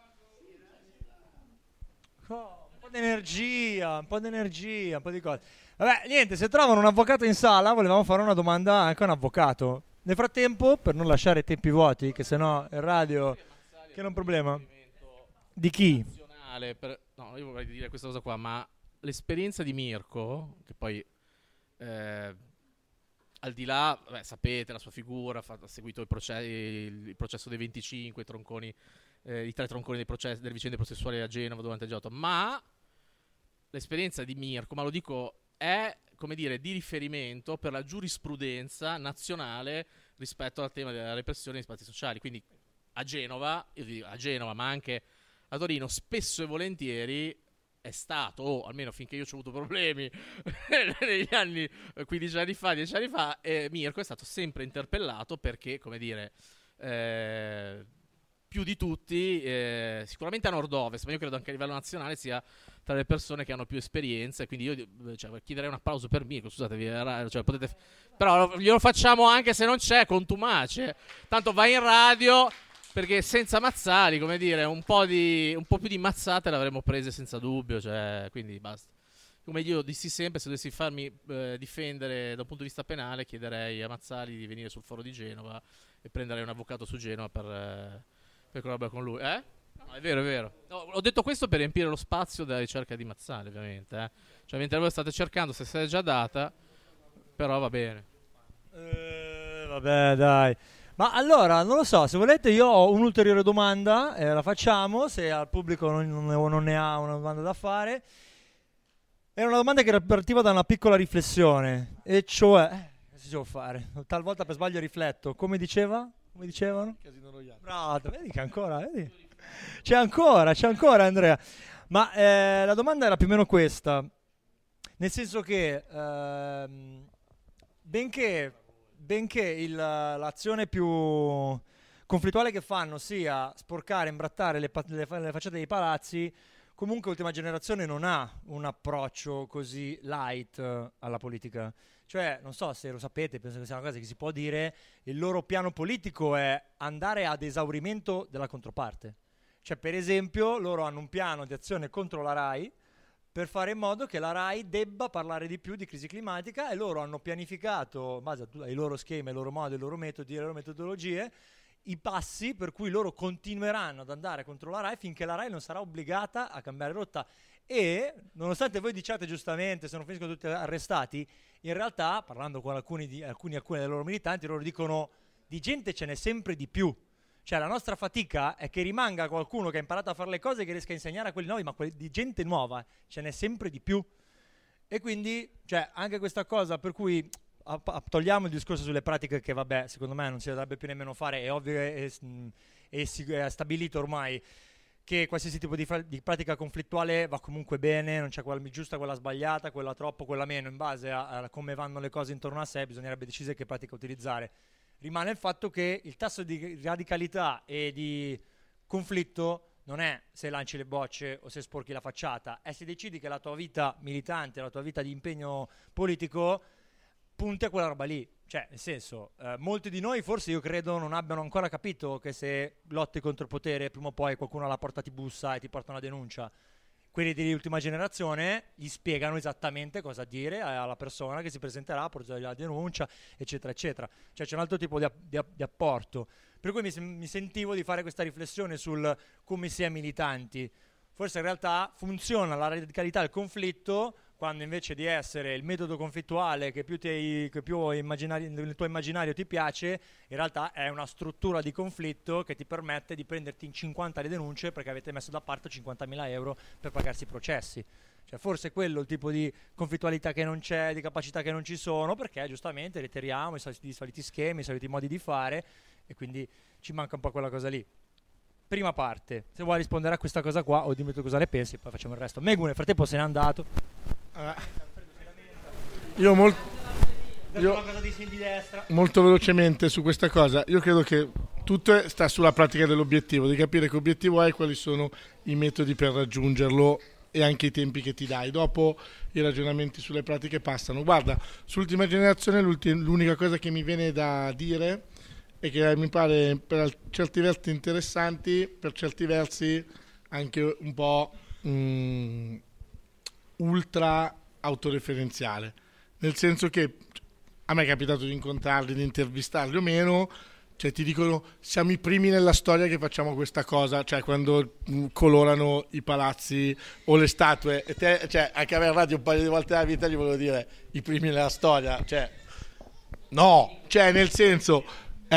Speaker 1: Un po' di energia, un po' di cose. Vabbè, niente, se trovano un avvocato in sala, volevamo fare una domanda anche a un avvocato. Nel frattempo, per non lasciare tempi vuoti, che sennò il radio, che è un problema. Di chi?
Speaker 3: No, io vorrei dire questa cosa qua, ma l'esperienza di Mirko, che poi al di là, sapete, la sua figura, ha seguito il processo dei 25 tronconi, i 3 tronconi delle vicende processuali a Genova durante il G8, ma l'esperienza di Mirko, ma lo dico, è, come dire, di riferimento per la giurisprudenza nazionale rispetto al tema della repressione degli spazi sociali. Quindi a Genova, ma anche a Torino, spesso e volentieri è stato, o almeno finché io ho avuto problemi negli anni 15 anni fa, 10 anni fa, Mirko è stato sempre interpellato perché, come dire, più di tutti, sicuramente a nord-ovest, ma io credo anche a livello nazionale sia tra le persone che hanno più esperienza. Quindi io chiederei un applauso per Mirko, scusate, potete, però glielo facciamo anche se non c'è, contumace, tanto vai in radio, perché senza Mazzali, come dire, un po' più di mazzate l'avremmo prese senza dubbio, cioè, quindi basta. Come io dissi sempre, se dovessi farmi difendere da un punto di vista penale, chiederei a Mazzali di venire sul foro di Genova e prendere un avvocato su Genova per collaborare con lui. No, è vero, è vero. No, ho detto questo per riempire lo spazio della ricerca di Mazzali, ovviamente. Cioè, mentre voi state cercando, se siete già data, però va bene.
Speaker 1: Vabbè, dai. Ma allora, non lo so, se volete io ho un'ulteriore domanda, la facciamo, se al pubblico non ne ha una domanda da fare. È una domanda che partiva da una piccola riflessione, e cioè, che si può fare? Talvolta per sbaglio rifletto, come dicevano?
Speaker 2: Casino Royale.
Speaker 1: Bravo, vedi che ancora, vedi? C'è ancora Andrea. Ma la domanda era più o meno questa, nel senso che benché l'azione più conflittuale che fanno sia sporcare, imbrattare le facciate dei palazzi, comunque l'ultima generazione non ha un approccio così light alla politica. Cioè, non so se lo sapete, penso che sia una cosa che si può dire, il loro piano politico è andare ad esaurimento della controparte. Cioè, per esempio, loro hanno un piano di azione contro la RAI, per fare in modo che la RAI debba parlare di più di crisi climatica, e loro hanno pianificato, in base ai loro schemi, ai loro modi, ai loro metodi, alle loro metodologie, i passi per cui loro continueranno ad andare contro la RAI finché la RAI non sarà obbligata a cambiare rotta. E nonostante voi diciate giustamente, se non finiscono tutti arrestati, in realtà, parlando con alcuni dei loro militanti, loro dicono di gente ce n'è sempre di più. Cioè la nostra fatica è che rimanga qualcuno che ha imparato a fare le cose, che riesca a insegnare a quelli nuovi, ma di gente nuova ce n'è sempre di più. E quindi, cioè, anche questa cosa per cui togliamo il discorso sulle pratiche, che vabbè, secondo me non si dovrebbe più nemmeno fare, è ovvio e è stabilito ormai che qualsiasi tipo di pratica conflittuale va comunque bene, non c'è quella giusta, quella sbagliata, quella troppo, quella meno, in base a come vanno le cose intorno a sé bisognerebbe decidere che pratica utilizzare. Rimane il fatto che il tasso di radicalità e di conflitto non è se lanci le bocce o se sporchi la facciata, è se decidi che la tua vita militante, la tua vita di impegno politico punti a quella roba lì. Cioè, nel senso, molti di noi forse, io credo, non abbiano ancora capito che se lotti contro il potere, prima o poi qualcuno alla porta ti bussa e ti porta una denuncia. Quelli dell'ultima generazione gli spiegano esattamente cosa dire alla persona che si presenterà a portare la denuncia, eccetera, eccetera. Cioè c'è un altro tipo di apporto. Per cui mi sentivo di fare questa riflessione sul come si è militanti. Forse in realtà funziona la radicalità del conflitto quando invece di essere il metodo conflittuale che più nel tuo immaginario ti piace, in realtà è una struttura di conflitto che ti permette di prenderti in 50 le denunce perché avete messo da parte 50.000 euro per pagarsi i processi. Cioè forse quello è il tipo di conflittualità che non c'è, di capacità che non ci sono, perché giustamente reiteriamo i soliti schemi, i soliti modi di fare, e quindi ci manca un po' quella cosa lì. Prima parte, se vuoi rispondere a questa cosa qua o dimmi tu cosa ne pensi, poi facciamo il resto. Megu nel frattempo se n'è andato.
Speaker 2: Io molto velocemente su questa cosa, io credo che tutto sta sulla pratica dell'obiettivo, di capire che obiettivo hai, quali sono i metodi per raggiungerlo e anche i tempi che ti dai. Dopo i ragionamenti sulle pratiche passano. Guarda, sull'ultima generazione l'unica cosa che mi viene da dire è che mi pare per certi versi interessanti, per certi versi anche un po' ultra autoreferenziale, nel senso che a me è capitato di incontrarli, di intervistarli o meno, cioè ti dicono siamo i primi nella storia che facciamo questa cosa, cioè quando colorano i palazzi o le statue, e te, cioè anche aver radio un paio di volte nella vita gli volevo dire i primi nella storia, cioè no, cioè nel senso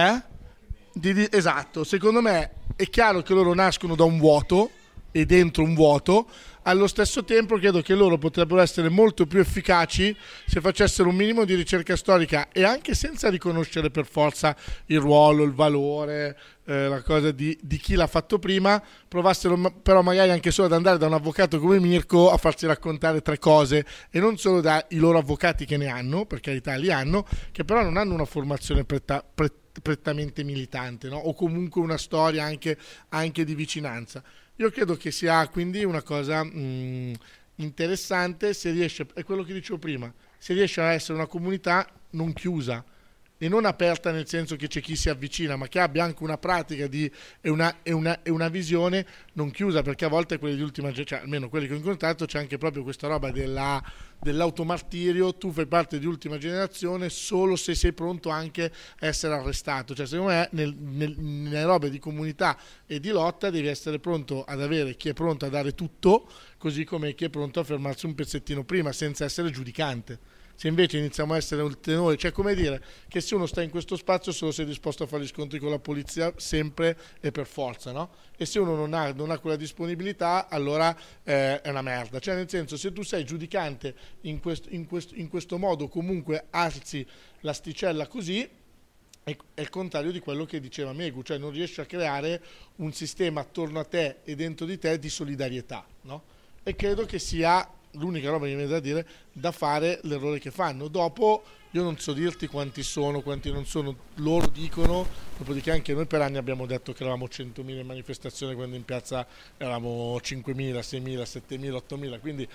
Speaker 2: esatto, secondo me è chiaro che loro nascono da un vuoto e dentro un vuoto. Allo stesso tempo credo che loro potrebbero essere molto più efficaci se facessero un minimo di ricerca storica, e anche senza riconoscere per forza il ruolo, il valore, la cosa di chi l'ha fatto prima, provassero però magari anche solo ad andare da un avvocato come Mirko a farsi raccontare 3 cose, e non solo dai loro avvocati che ne hanno, per carità li hanno, che però non hanno una formazione prettamente militante, no? O comunque una storia anche di vicinanza. Io credo che sia quindi una cosa interessante se riesce, è quello che dicevo prima, se riesce a essere una comunità non chiusa e non aperta, nel senso che c'è chi si avvicina, ma che abbia anche una pratica e una visione non chiusa, perché a volte quelli di ultima, cioè almeno quelli che ho incontrato, c'è anche proprio questa roba dell'automartirio. Tu fai parte di ultima generazione solo se sei pronto anche a essere arrestato. Cioè secondo me nelle robe di comunità e di lotta devi essere pronto ad avere chi è pronto a dare tutto, così come chi è pronto a fermarsi un pezzettino prima senza essere giudicante. Se invece iniziamo a essere un tenore, cioè come dire che se uno sta in questo spazio solo sei disposto a fare gli scontri con la polizia sempre e per forza, no? E se uno non ha quella disponibilità, allora è una merda. Cioè nel senso, se tu sei giudicante in questo modo, comunque alzi l'asticella così, è il contrario di quello che diceva Megu, cioè non riesci a creare un sistema attorno a te e dentro di te di solidarietà, no? E credo che sia l'unica roba che mi viene da dire, da fare l'errore che fanno. Dopo io non so dirti quanti sono, quanti non sono, loro dicono, dopodiché anche noi per anni abbiamo detto che eravamo 100.000 in manifestazione, quando in piazza eravamo 5.000, 6.000, 7.000, 8.000, quindi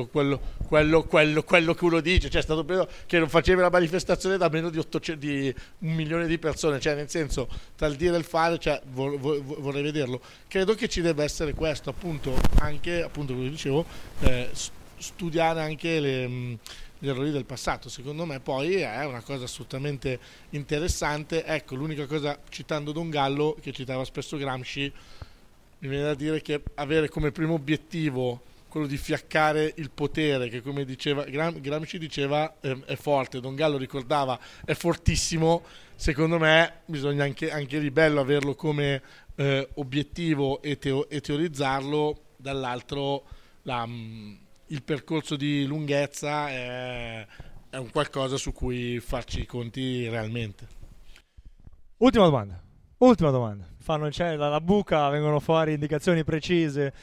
Speaker 2: quello che uno dice, cioè è stato preso che non facevi la manifestazione da meno di 1 milione di persone, cioè nel senso, tra il dire e il fare, cioè vorrei vederlo. Credo che ci debba essere questo, appunto, anche appunto come dicevo, studiare anche gli errori del passato. Secondo me poi è una cosa assolutamente interessante. Ecco, l'unica cosa, citando Don Gallo, che citava spesso Gramsci, mi viene da dire che avere come primo obiettivo quello di fiaccare il potere, che come diceva Gramsci diceva è forte, Don Gallo ricordava è fortissimo. Secondo me bisogna anche lì bello averlo come obiettivo e teorizzarlo. Dall'altro il percorso di lunghezza è un qualcosa su cui farci i conti realmente.
Speaker 1: Ultima domanda. Fanno la buca, vengono fuori indicazioni precise.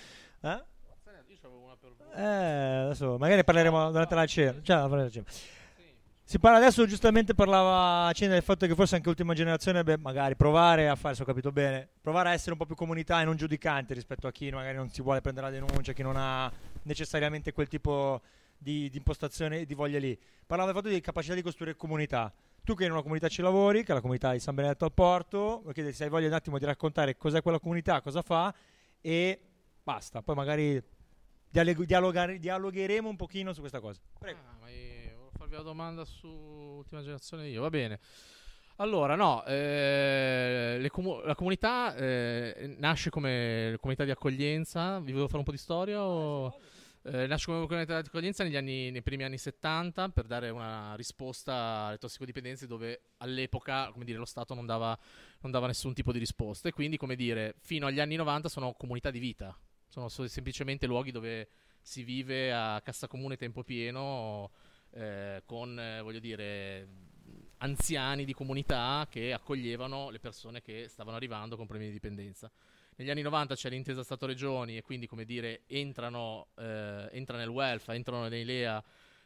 Speaker 1: Adesso magari parleremo durante la cena. Si parla adesso, giustamente parlava Cena del fatto che forse anche l'ultima generazione, magari provare a fare, se ho capito bene, provare a essere un po' più comunità e non giudicante rispetto a chi magari non si vuole prendere la denuncia, chi non ha necessariamente quel tipo di impostazione e di voglia lì. Parlava del fatto di capacità di costruire comunità. Tu che in una comunità ci lavori, che è la comunità di San Benedetto al Porto, mi chiede se hai voglia un attimo di raccontare cos'è quella comunità, cosa fa e basta. Poi magari dialogheremo un pochino su questa cosa. Prego.
Speaker 3: Volevo farvi una domanda su ultima generazione io, va bene. Allora, no, la comunità nasce come comunità di accoglienza. Vi volevo fare un po' di storia o... nasce come comunità di accoglienza nei primi anni 70 per dare una risposta alle tossicodipendenze, dove all'epoca, come dire, lo Stato non dava nessun tipo di risposta, e quindi, come dire, fino agli anni 90 sono comunità di vita, sono semplicemente luoghi dove si vive a cassa comune tempo pieno, con voglio dire, anziani di comunità che accoglievano le persone che stavano arrivando con problemi di dipendenza. Negli anni 90 c'è l'intesa Stato-Regioni e quindi, come dire, entra nel welfare, entrano nei LEA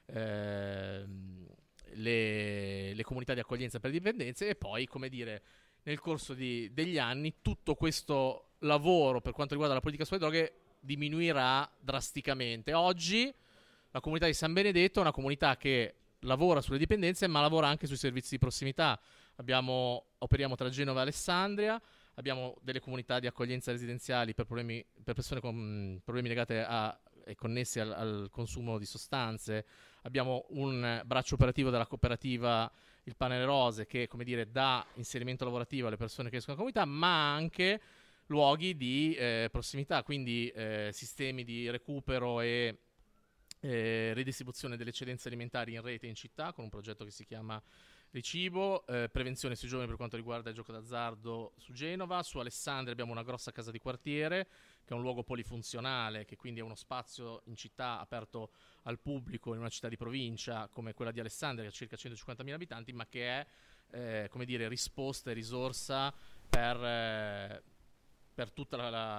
Speaker 3: le comunità di accoglienza per dipendenze, e poi, come dire, nel corso degli anni tutto questo lavoro per quanto riguarda la politica sulle droghe diminuirà drasticamente. Oggi la comunità di San Benedetto è una comunità che lavora sulle dipendenze, ma lavora anche sui servizi di prossimità. Operiamo tra Genova e Alessandria. Abbiamo delle comunità di accoglienza residenziali per persone con problemi legati e connessi al consumo di sostanze. Abbiamo un braccio operativo della cooperativa Il Pane Rose che, come dire, dà inserimento lavorativo alle persone che escono dalla comunità, ma anche luoghi di prossimità, quindi sistemi di recupero e ridistribuzione delle eccedenze alimentari in rete in città, con un progetto che si chiama Ricibo, prevenzione sui giovani per quanto riguarda il gioco d'azzardo su Genova. Su Alessandria abbiamo una grossa casa di quartiere che è un luogo polifunzionale, che quindi è uno spazio in città aperto al pubblico in una città di provincia come quella di Alessandria, che ha circa 150.000 abitanti, ma che è come dire, risposta e risorsa per tutta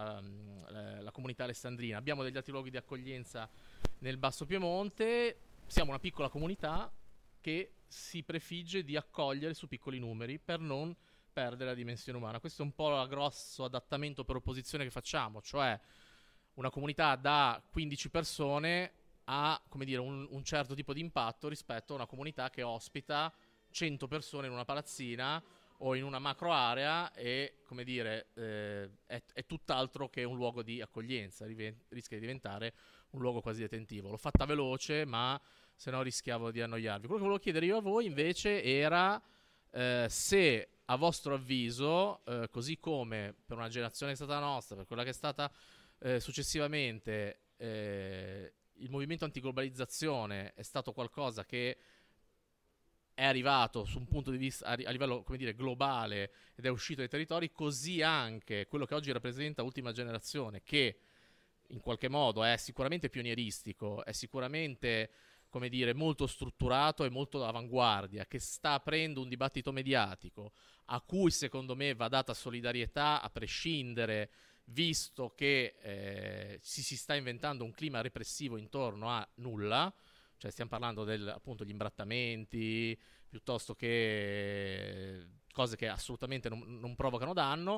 Speaker 3: la comunità alessandrina. Abbiamo degli altri luoghi di accoglienza nel Basso Piemonte. Siamo una piccola comunità che si prefigge di accogliere su piccoli numeri per non perdere la dimensione umana. Questo è un po' il grosso adattamento per opposizione che facciamo, cioè una comunità da 15 persone ha, come dire, un certo tipo di impatto rispetto a una comunità che ospita 100 persone in una palazzina o in una macro area e, come dire, è tutt'altro che un luogo di accoglienza, rischia di diventare un luogo quasi detentivo. L'ho fatta veloce, ma se no rischiavo di annoiarvi. Quello che volevo chiedere io a voi invece era se a vostro avviso, così come per una generazione che è stata la nostra, per quella che è stata successivamente, il movimento antiglobalizzazione è stato qualcosa che è arrivato su un punto di vista a livello, come dire, globale ed è uscito dai territori, così anche quello che oggi rappresenta Ultima Generazione, che in qualche modo è sicuramente pionieristico, è sicuramente, come dire, molto strutturato e molto avanguardia, che sta aprendo un dibattito mediatico a cui secondo me va data solidarietà a prescindere, visto che si sta inventando un clima repressivo intorno a nulla. Cioè stiamo parlando appunto gli imbrattamenti, piuttosto che cose che assolutamente non provocano danno,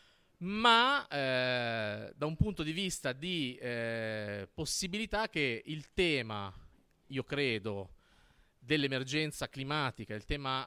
Speaker 3: ma da un punto di vista di possibilità che il tema, io credo, dell'emergenza climatica, il tema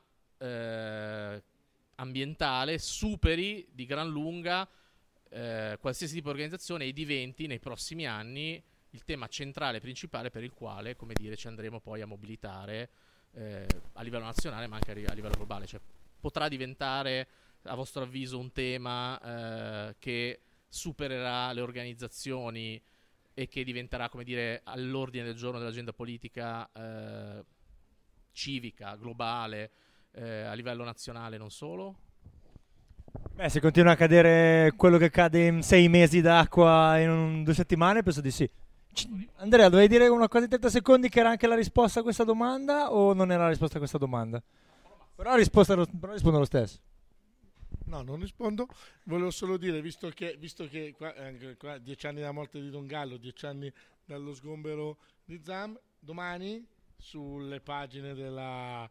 Speaker 3: ambientale superi di gran lunga qualsiasi tipo di organizzazione e diventi nei prossimi anni il tema centrale, principale per il quale, come dire, ci andremo poi a mobilitare a livello nazionale ma anche a livello globale. Cioè, potrà diventare, a vostro avviso, un tema che supererà le organizzazioni e che diventerà, come dire, all'ordine del giorno dell'agenda politica civica, globale, a livello nazionale, non solo?
Speaker 1: Beh, se continua a cadere quello che cade in 6 mesi d'acqua in 2 settimane, penso di sì. Andrea, dovevi dire una cosa in 30 secondi che era anche la risposta a questa domanda o non era la risposta a questa domanda? Però rispondo lo stesso.
Speaker 2: No, non rispondo. Volevo solo dire, visto che qua 10 anni dalla morte di Don Gallo, 10 anni dallo sgombero di Zam, domani sulle pagine della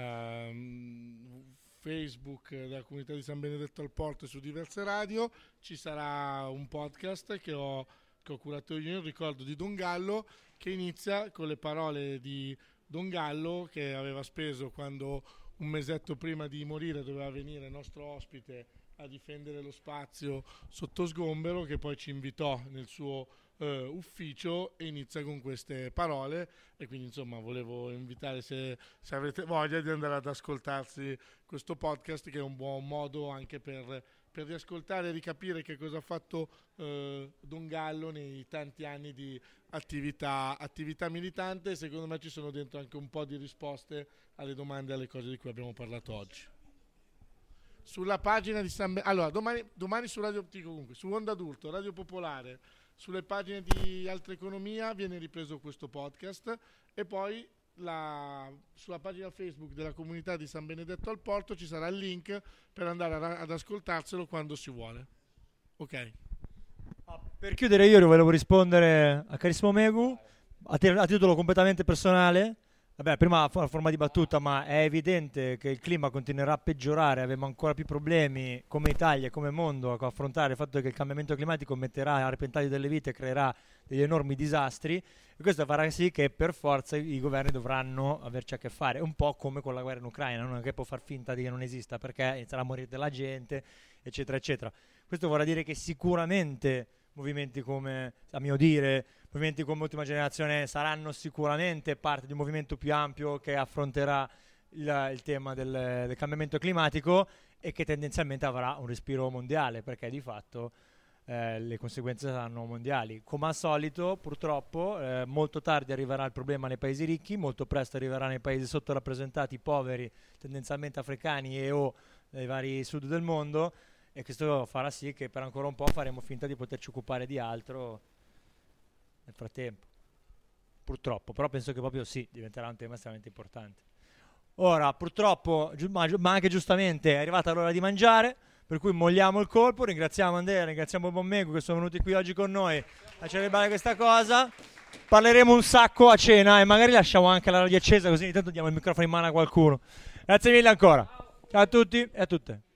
Speaker 2: Facebook della comunità di San Benedetto al Porto e su diverse radio ci sarà un podcast che ho curato io, il ricordo di Don Gallo, che inizia con le parole di Don Gallo che aveva speso quando un mesetto prima di morire doveva venire nostro ospite a difendere lo spazio sotto sgombero, che poi ci invitò nel suo ufficio, e inizia con queste parole. E quindi insomma volevo invitare, se avrete voglia, di andare ad ascoltarsi questo podcast, che è un buon modo anche per riascoltare e ricapire che cosa ha fatto Don Gallo nei tanti anni di attività militante. Secondo me ci sono dentro anche un po' di risposte alle domande e alle cose di cui abbiamo parlato oggi. Sulla pagina di allora domani su Radio comunque su Onda Adulto, Radio Popolare, sulle pagine di Altra Economia viene ripreso questo podcast, e poi sulla pagina Facebook della comunità di San Benedetto al Porto ci sarà il link per andare ad ascoltarselo quando si vuole. Ok.
Speaker 1: Per chiudere, io volevo rispondere a carissimo Megu a titolo completamente personale. Vabbè, prima una forma di battuta, ma è evidente che il clima continuerà a peggiorare, avremo ancora più problemi come Italia e come mondo a affrontare il fatto che il cambiamento climatico metterà a repentaglio delle vite e creerà degli enormi disastri, e questo farà sì che per forza i governi dovranno averci a che fare, un po' come con la guerra in Ucraina, non è che può far finta di che non esista perché inizierà a morire della gente, eccetera eccetera. Questo vorrà dire che sicuramente movimenti come, a mio dire, movimenti come Ultima Generazione saranno sicuramente parte di un movimento più ampio che affronterà il tema del cambiamento climatico, e che tendenzialmente avrà un respiro mondiale, perché di fatto le conseguenze saranno mondiali. Come al solito, purtroppo, molto tardi arriverà il problema nei paesi ricchi, molto presto arriverà nei paesi sottorappresentati, poveri, tendenzialmente africani e o nei vari sud del mondo, e questo farà sì che per ancora un po' faremo finta di poterci occupare di altro nel frattempo, purtroppo. Però penso che proprio sì, diventerà un tema estremamente importante. Ora, purtroppo, ma anche giustamente, è arrivata l'ora di mangiare, per cui molliamo il colpo. Ringraziamo Andrea, ringraziamo Buon Megu che sono venuti qui oggi con noi a celebrare questa cosa. Parleremo un sacco a cena e magari lasciamo anche la radio accesa, così intanto diamo il microfono in mano a qualcuno. Grazie mille ancora. Ciao a tutti e a tutte.